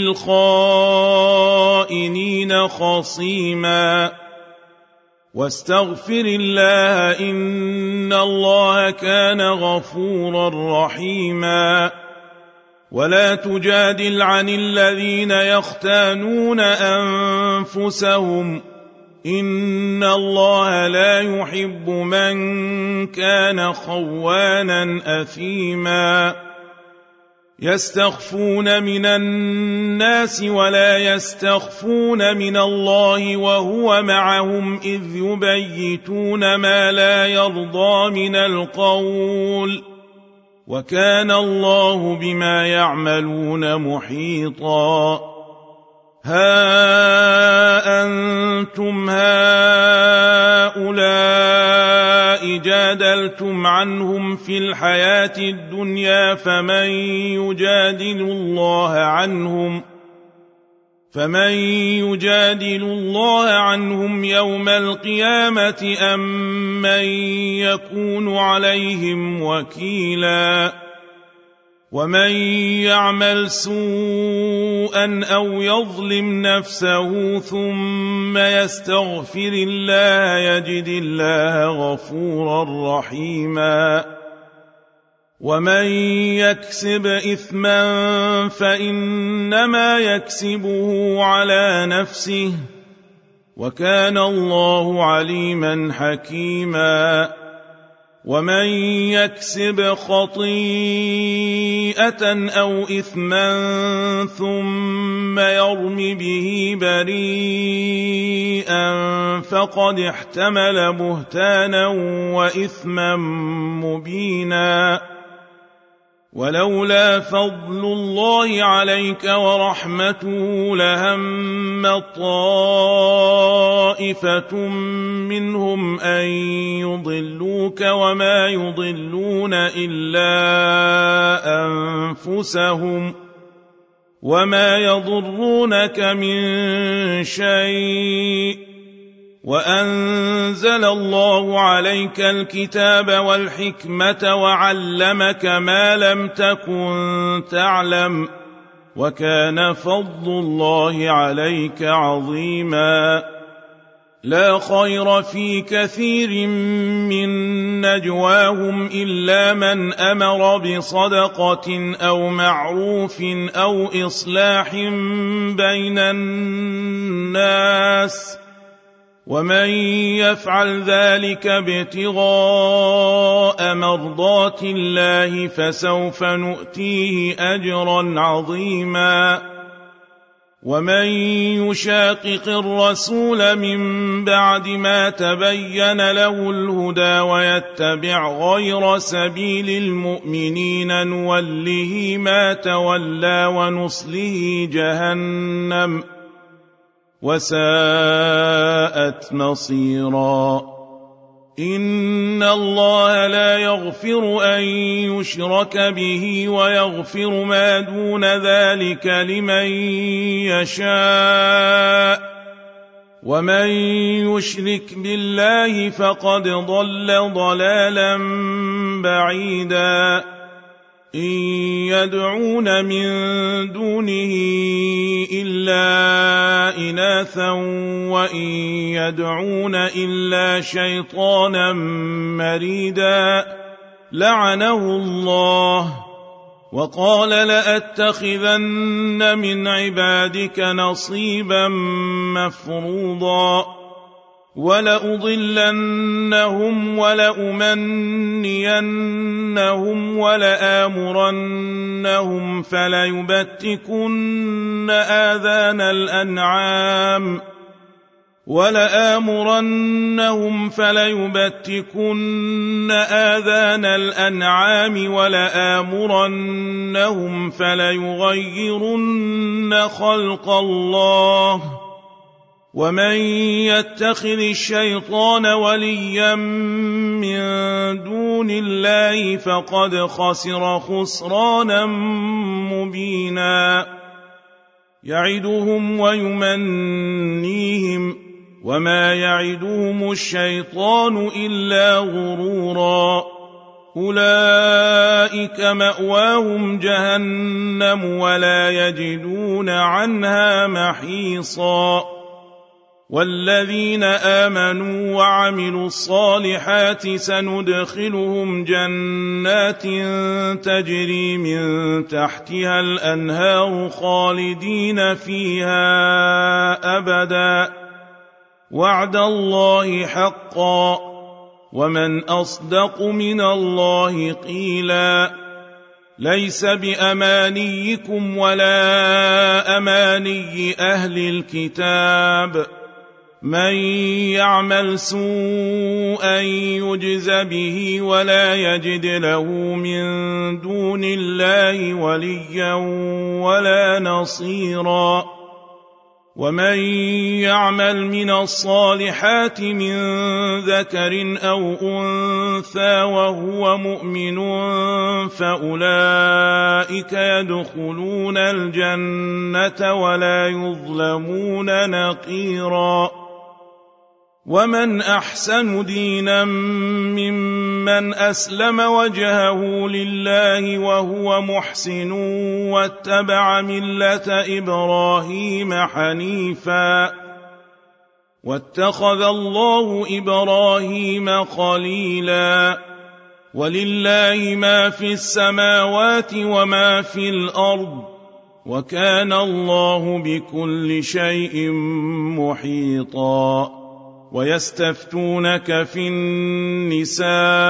للخائنين خصيما واستغفر الله إن الله كان غفورا رحيما ولا تجادل عن الذين يختانون أنفسهم إن الله لا يحب من كان خوانا أثيما يستخفون من الناس ولا يستخفون من الله وهو معهم إذ يبيتون ما لا يرضى من القول وكان الله بما يعملون محيطا ها أنتم هؤلاء جادلتم عنهم في الحياة الدنيا فمن يجادل الله عنهم فمن يجادل الله عنهم يوم القيامة أم من يكون عليهم وكيلا ومن يعمل سوءا أو يظلم نفسه ثم يستغفر الله يجد الله غفورا رحيما ومن يكسب إثما فإنما يكسبه على نفسه وكان الله عليما حكيما ومن يكسب خطيئة أو إثما ثم يرم به بريئا فقد احتمل بهتانا وإثما مبينا ولولا فضل الله عليك ورحمته لهم طائفة منهم أن يضلوك وما يضلون إلا أنفسهم وما يضرونك من شيء وأنزل الله عليك الكتاب والحكمة وعلمك ما لم تكن تعلم وكان فضل الله عليك عظيما لا خير في كثير من نجواهم إلا من أمر بصدقة أو معروف أو إصلاح بين الناس ومن يفعل ذلك ابتغاء مرضات الله فسوف نؤتيه أجرا عظيما ومن يشاقق الرسول من بعد ما تبين له الهدى ويتبع غير سبيل المؤمنين نوله ما تولى ونصله جهنم وساءت مصيرا إن الله لا يغفر أن يشرك به ويغفر ما دون ذلك لمن يشاء ومن يشرك بالله فقد ضل ضلالا بعيدا إن يدعون من دونه إلا إناثا وإن يدعون إلا شيطانا مريدا لعنه الله وقال لأتخذن من عبادك نصيبا مفروضا ولأضلنهم ولأمنينهم ولآمرنهم فليبتكن آذان الأنعام ولآمرنهم فليبتكن آذان الأنعام ولآمرنهم فليغيرن خلق الله ومن يتخذ الشيطان وليا من دون الله فقد خسر خسرانا مبينا يعدهم ويمنيهم وما يعدهم الشيطان إلا غرورا أولئك مأواهم جهنم ولا يجدون عنها محيصا والذين آمنوا وعملوا الصالحات سندخلهم جنات تجري من تحتها الأنهار خالدين فيها أبدا وعد الله حقا ومن أصدق من الله قيلا ليس بأمانيكم ولا أماني أهل الكتاب، من يعمل سوءا يجز به ولا يجد له من دون الله وليا ولا نصيرا. ومن يعمل من الصالحات من ذكر أو أنثى وهو مؤمن فأولئك يدخلون الجنة ولا يظلمون نقيرا. ومن أحسن دينا ممن أسلم وجهه لله وهو محسن واتبع ملة إبراهيم حنيفا واتخذ الله إبراهيم خليلا. ولله ما في السماوات وما في الأرض وكان الله بكل شيء محيطا. ويستفتونك في النساء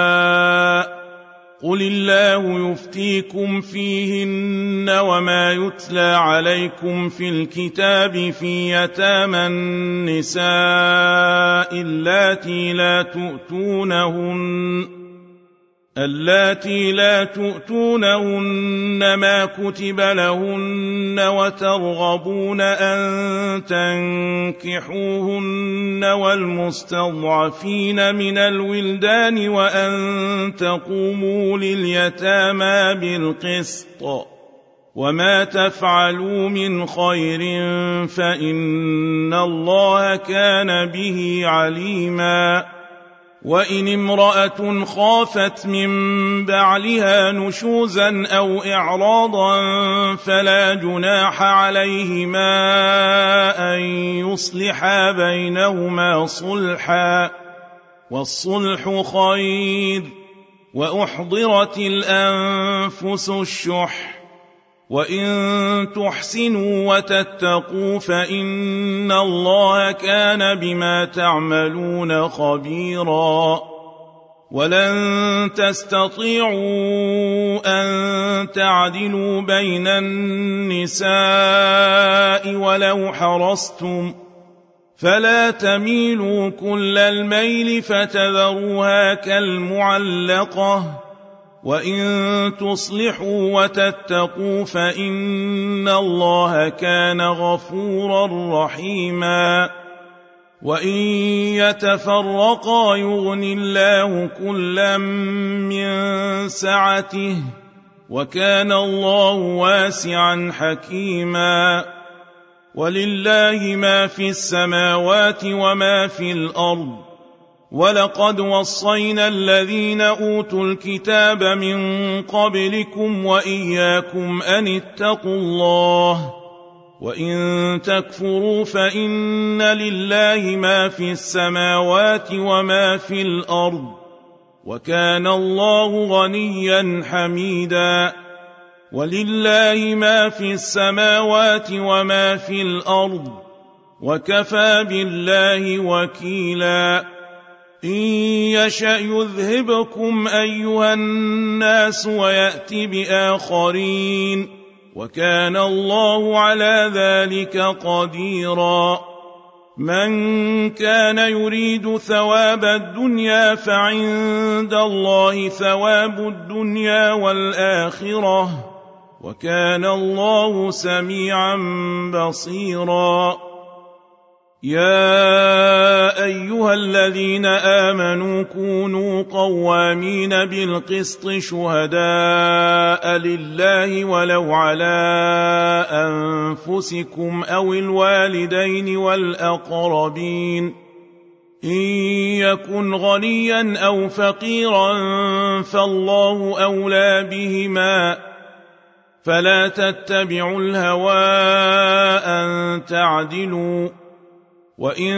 قل الله يفتيكم فيهن وما يتلى عليكم في الكتاب في يتامى النساء اللاتي لا تؤتونهن اللاتي لا تؤتونهن ما كتب لهن وترغبون أن تنكحوهن والمستضعفين من الولدان وأن تقوموا لليتامى بالقسط وما تفعلوا من خير فإن الله كان به عليما. وإن امرأة خافت من بعلها نشوزا أو إعراضا فلا جناح عليهما أن يصلحا بينهما صلحا والصلح خير. وأحضرت الأنفس الشح وإن تحسنوا وتتقوا فإن الله كان بما تعملون خبيرا. ولن تستطيعوا أن تعدلوا بين النساء ولو حرصتم فلا تميلوا كل الميل فتذروها كالمعلقة. وإن تصلحوا وتتقوا فإن الله كان غفورا رحيما. وإن يتفرقا يغن الله كلا من سعته وكان الله واسعا حكيما. ولله ما في السماوات وما في الأرض ولقد وصينا الذين أوتوا الكتاب من قبلكم وإياكم أن اتقوا الله وإن تكفروا فإن لله ما في السماوات وما في الأرض وكان الله غنيا حميدا. ولله ما في السماوات وما في الأرض وكفى بالله وكيلا. إن يشأ يذهبكم أيها الناس ويأتي بآخرين وكان الله على ذلك قديرا. من كان يريد ثواب الدنيا فعند الله ثواب الدنيا والآخرة وكان الله سميعا بصيرا. يا أيها الذين آمنوا كونوا قوامين بالقسط شهداء لله ولو على أنفسكم أو الوالدين والأقربين إن يكن غنيا أو فقيرا فالله أولى بهما فلا تتبعوا الهوى أن تعدلوا وإن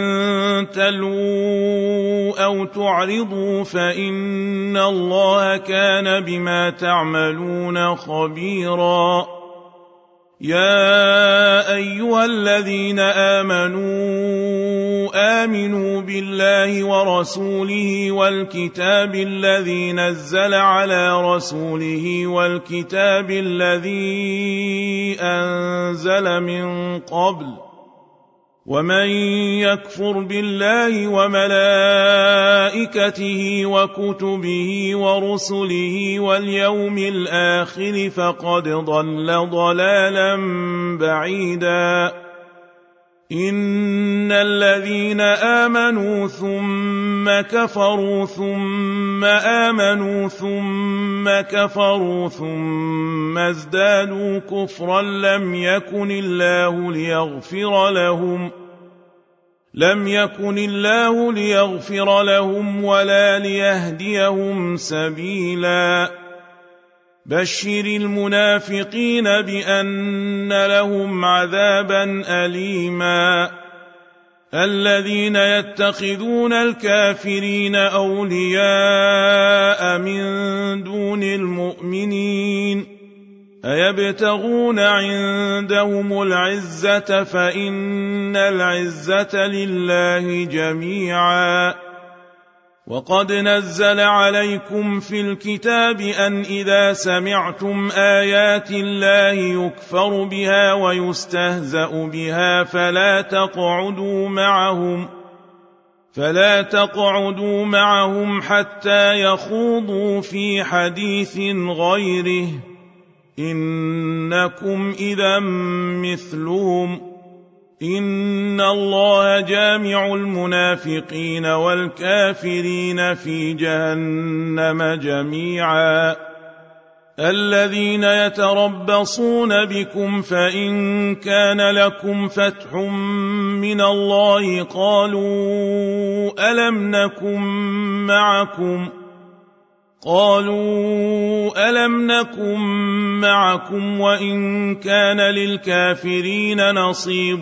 تلووا أو تعرضوا فإن الله كان بما تعملون خبيرا. يا أيها الذين آمنوا آمنوا بالله ورسوله والكتاب الذي نزل على رسوله والكتاب الذي أنزل من قبل ومن يكفر بالله وملائكته وكتبه ورسله واليوم الآخر فقد ضل ضلالا بعيدا إن الذين آمنوا ثم كفروا ثم آمنوا ثم كفروا ثم ازدادوا كفرا لم يكن الله ليغفر لهم لم يكن الله ليغفر لهم ولا ليهديهم سبيلا بشر المنافقين بأن لهم عذابا أليما الذين يتخذون الكافرين أولياء من دون المؤمنين أيبتغون عندهم العزة فإن العزة لله جميعا وقد نزل عليكم في الكتاب أن إذا سمعتم آيات الله يكفر بها ويستهزأ بها فلا تقعدوا معهم فلا تقعدوا معهم حتى يخوضوا في حديث غيره إنكم إذا مثلهم إن الله جامع المنافقين والكافرين في جهنم جميعا الذين يتربصون بكم فإن كان لكم فتح من الله قالوا ألم نكن معكم قالوا ألم نكن معكم وإن كان للكافرين نصيب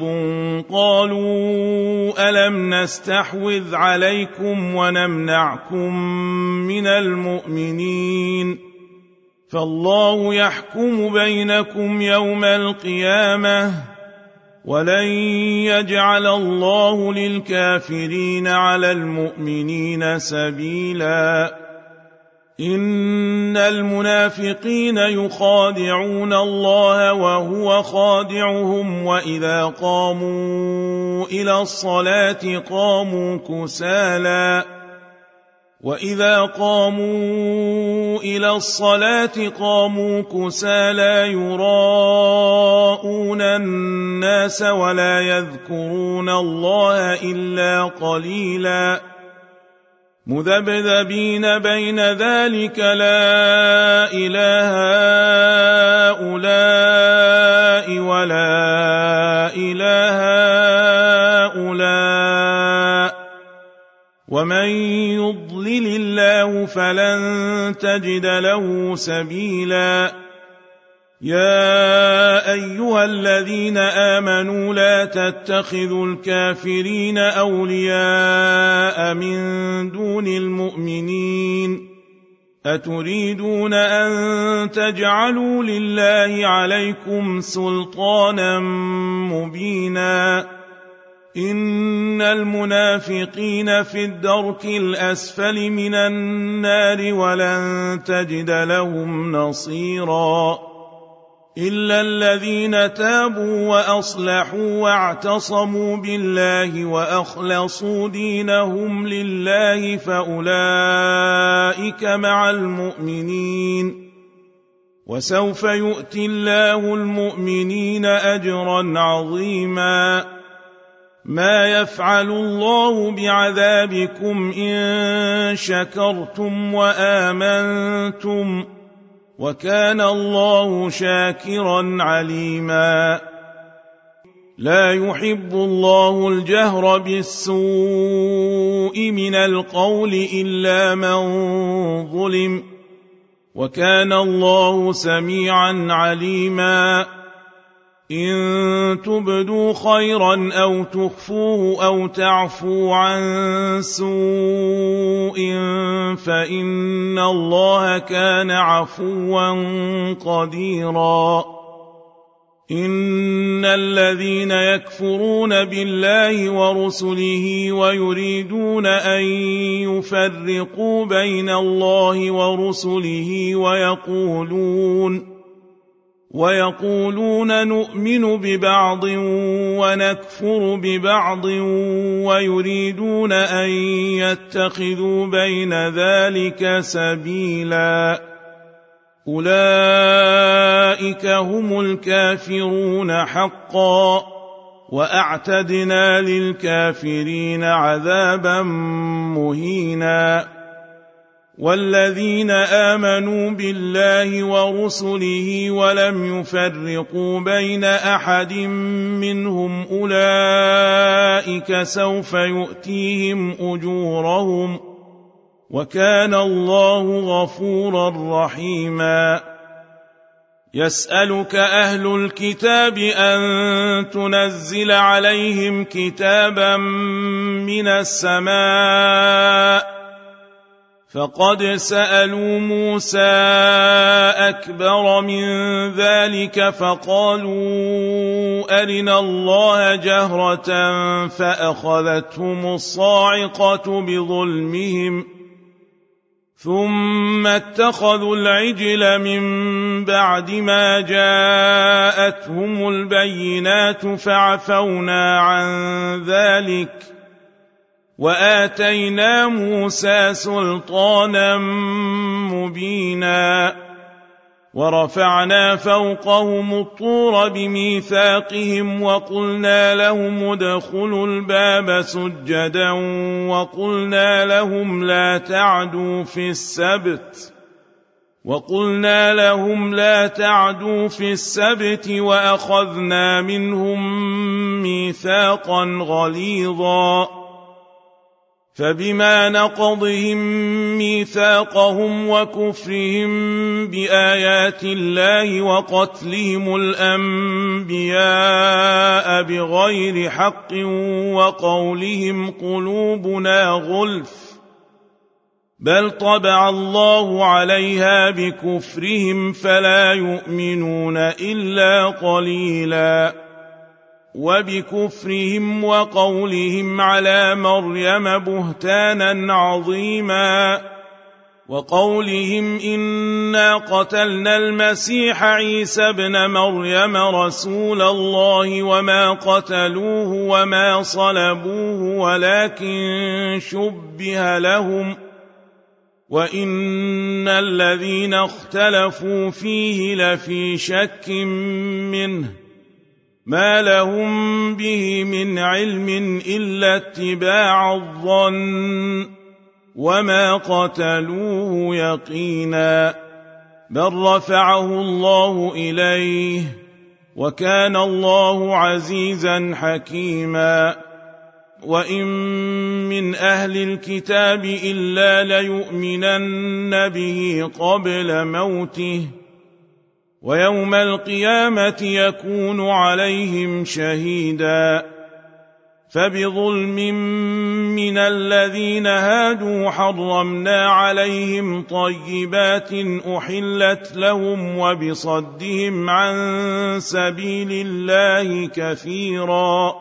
قالوا ألم نستحوذ عليكم ونمنعكم من المؤمنين فالله يحكم بينكم يوم القيامة ولن يجعل الله للكافرين على المؤمنين سبيلا إن المنافقين يخادعون الله وهو خادعهم وإذا قاموا إلى الصلاة قاموا كسالى وإذا قاموا إلى الصلاة قاموا كسالى يراءون الناس ولا يذكرون الله إلا قليلا مذبذبين بين ذلك لا إله هؤلاء ولا إله هؤلاء ومن يضلل الله فلن تجد له سبيلا يا أيها الذين آمنوا لا تتخذوا الكافرين أولياء من دون المؤمنين أتريدون أن تجعلوا لله عليكم سلطانا مبينا إن المنافقين في الدرك الأسفل من النار ولن تجد لهم نصيرا إلا الذين تابوا وأصلحوا واعتصموا بالله وأخلصوا دينهم لله فأولئك مع المؤمنين وسوف يؤتي الله المؤمنين أجرا عظيما ما يفعل الله بعذابكم إن شكرتم وآمنتم وكان الله شاكرا عليما لا يحب الله الجهر بالسوء من القول إلا من ظلم وكان الله سميعا عليما إن تبدوا خيرا أو تخفوه أو تعفوا عن سوء فإن الله كان عفوا قديرا إن الذين يكفرون بالله ورسله ويريدون أن يفرقوا بين الله ورسله ويقولون ويقولون نؤمن ببعض ونكفر ببعض ويريدون أن يتخذوا بين ذلك سبيلا أولئك هم الكافرون حقا وأعتدنا للكافرين عذابا مهينا والذين آمنوا بالله ورسله ولم يفرقوا بين أحد منهم أولئك سوف يؤتيهم أجورهم وكان الله غفورا رحيما يسألك أهل الكتاب أن تنزل عليهم كتابا من السماء فقد سألوا موسى أكبر من ذلك فقالوا أرنا الله جهرة فأخذتهم الصاعقة بظلمهم ثم اتخذوا العجل من بعد ما جاءتهم البينات فعفونا عن ذلك وآتينا موسى سلطانا مبينا ورفعنا فوقهم الطور بميثاقهم وقلنا لهم ادخلوا الباب سجدا وقلنا لهم لا تعدوا في السبت وقلنا لهم لا تعدوا في السبت وأخذنا منهم ميثاقا غليظا فبما نقضهم ميثاقهم وكفرهم بآيات الله وقتلهم الأنبياء بغير حق وقولهم قلوبنا غلف بل طبع الله عليها بكفرهم فلا يؤمنون إلا قليلا وبكفرهم وقولهم على مريم بهتانا عظيما وقولهم إنا قتلنا المسيح عيسى ابن مريم رسول الله وما قتلوه وما صلبوه ولكن شبه لهم وإن الذين اختلفوا فيه لفي شك منه ما لهم به من علم إلا اتباع الظن وما قتلوه يقينا بل رفعه الله إليه وكان الله عزيزا حكيما وإن من أهل الكتاب إلا ليؤمنن به قبل موته ويوم القيامة يكون عليهم شهيدا فبظلم من الذين هادوا حرمنا عليهم طيبات أحلت لهم وبصدهم عن سبيل الله كثيرا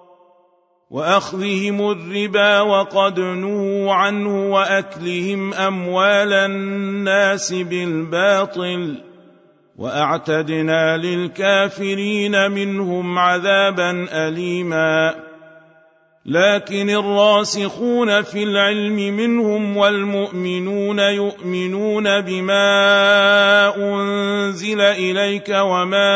وأخذهم الربا وقد نهوا عنه وأكلهم أموال الناس بالباطل وأعتدنا للكافرين منهم عذابا أليما لكن الراسخون في العلم منهم والمؤمنون يؤمنون بما أنزل إليك وما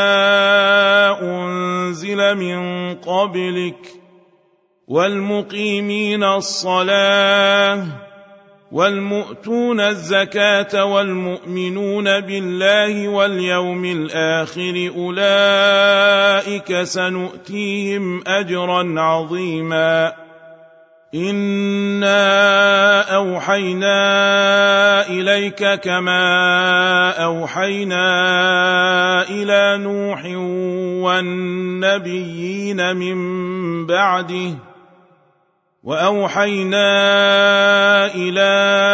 أنزل من قبلك والمقيمين الصلاة والمؤتون الزكاة والمؤمنون بالله واليوم الآخر أولئك سنؤتيهم أجرا عظيما إنا أوحينا إليك كما أوحينا إلى نوح والنبيين من بعده وأوحينا إلى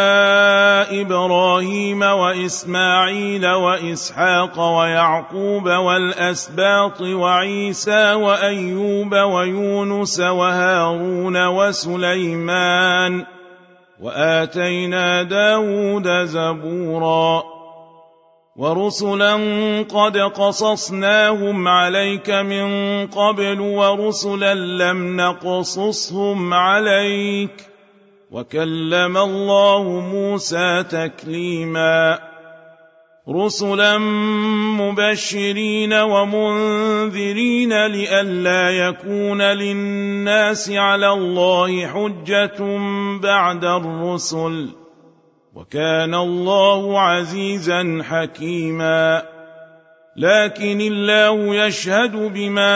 إبراهيم وإسماعيل وإسحاق ويعقوب والأسباط وعيسى وأيوب ويونس وهارون وسليمان وآتينا داود زبورا ورسلا قد قصصناهم عليك من قبل ورسلا لم نقصصهم عليك وكلم الله موسى تكليما رسلا مبشرين ومنذرين لئلا يكون للناس على الله حجة بعد الرسل وكان الله عزيزا حكيما لكن الله يشهد بما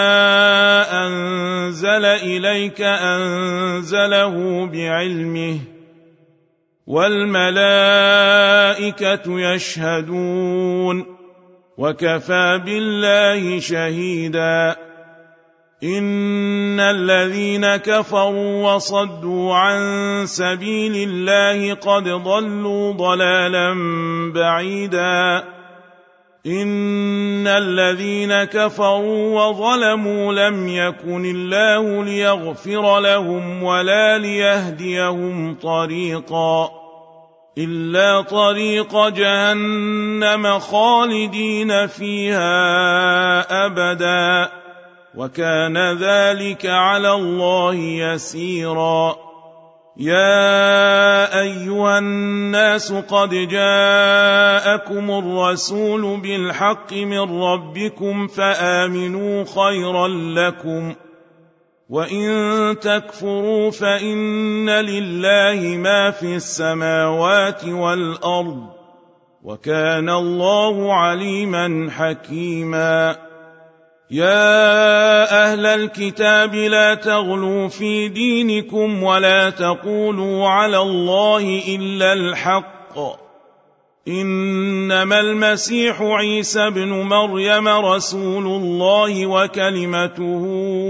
أنزل إليك أنزله بعلمه والملائكة يشهدون وكفى بالله شهيدا إن الذين كفروا وصدوا عن سبيل الله قد ضلوا ضلالا بعيدا إن الذين كفروا وظلموا لم يكن الله ليغفر لهم ولا ليهديهم طريقا إلا طريق جهنم خالدين فيها أبدا وكان ذلك على الله يسيرا يا أيها الناس قد جاءكم الرسول بالحق من ربكم فآمنوا خيرا لكم وإن تكفروا فإن لله ما في السماوات والأرض وكان الله عليما حكيما يا أهل الكتاب لا تغلوا في دينكم ولا تقولوا على الله إلا الحق إنما المسيح عيسى بن مريم رسول الله وكلمته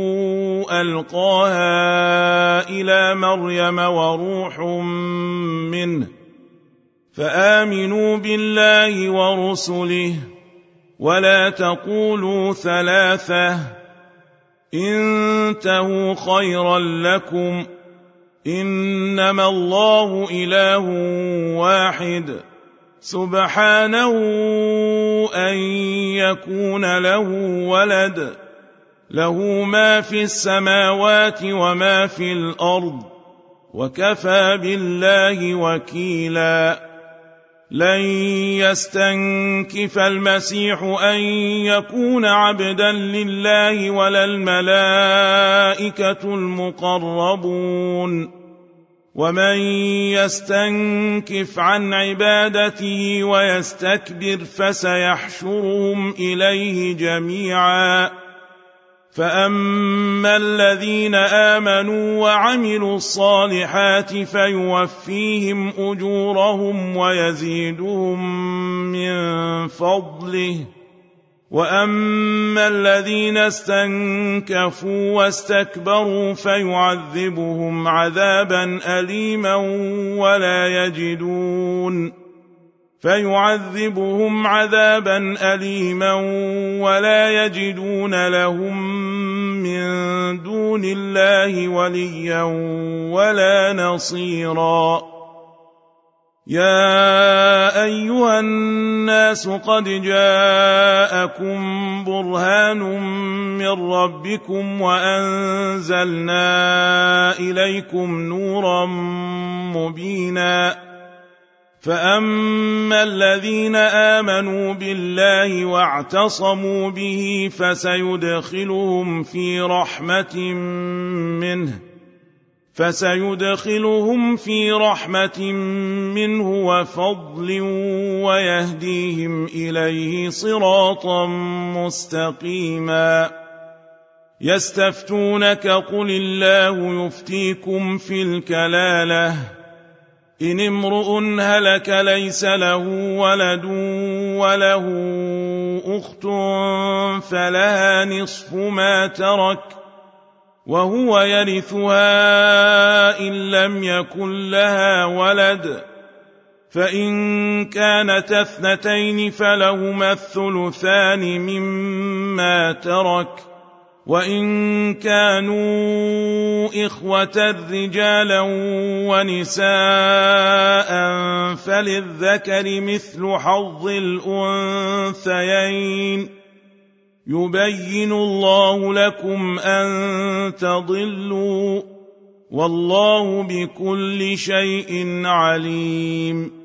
ألقاها إلى مريم وروح منه فآمنوا بالله ورسله ولا تقولوا ثلاثة انتهوا خيرا لكم إنما الله إله واحد سبحانه أن يكون له ولد له ما في السماوات وما في الأرض وكفى بالله وكيلا لن يستنكف المسيح أن يكون عبدا لله ولا الملائكة المقربون ومن يستنكف عن عبادته ويستكبر فسيحشرهم إليه جميعا فأما الذين آمنوا وعملوا الصالحات فيوفيهم أجورهم ويزيدهم من فضله وأما الذين استنكفوا واستكبروا فيعذبهم عذابا أليما ولا يجدون فيعذبهم عذابا أليما ولا يجدون لهم من دون الله وليا ولا نصيرا يا أيها الناس قد جاءكم برهان من ربكم وأنزلنا إليكم نورا مبينا فأما الذين آمنوا بالله واعتصموا به فسيدخلهم في رحمة منه فسيدخلهم في رحمة منه وفضل ويهديهم إليه صراطا مستقيما يستفتونك قل الله يفتيكم في الكلالة إن امرؤ هلك ليس له ولد وله أخت فلها نصف ما ترك وهو يرثها إن لم يكن لها ولد، فإن كانت اثنتين فلهما الثلثان مما ترك، وإن كانوا إخوة رجالا ونساء فللذكر مثل حظ الأنثيين، يبين الله لكم أن تضلوا، والله بكل شيء عليم.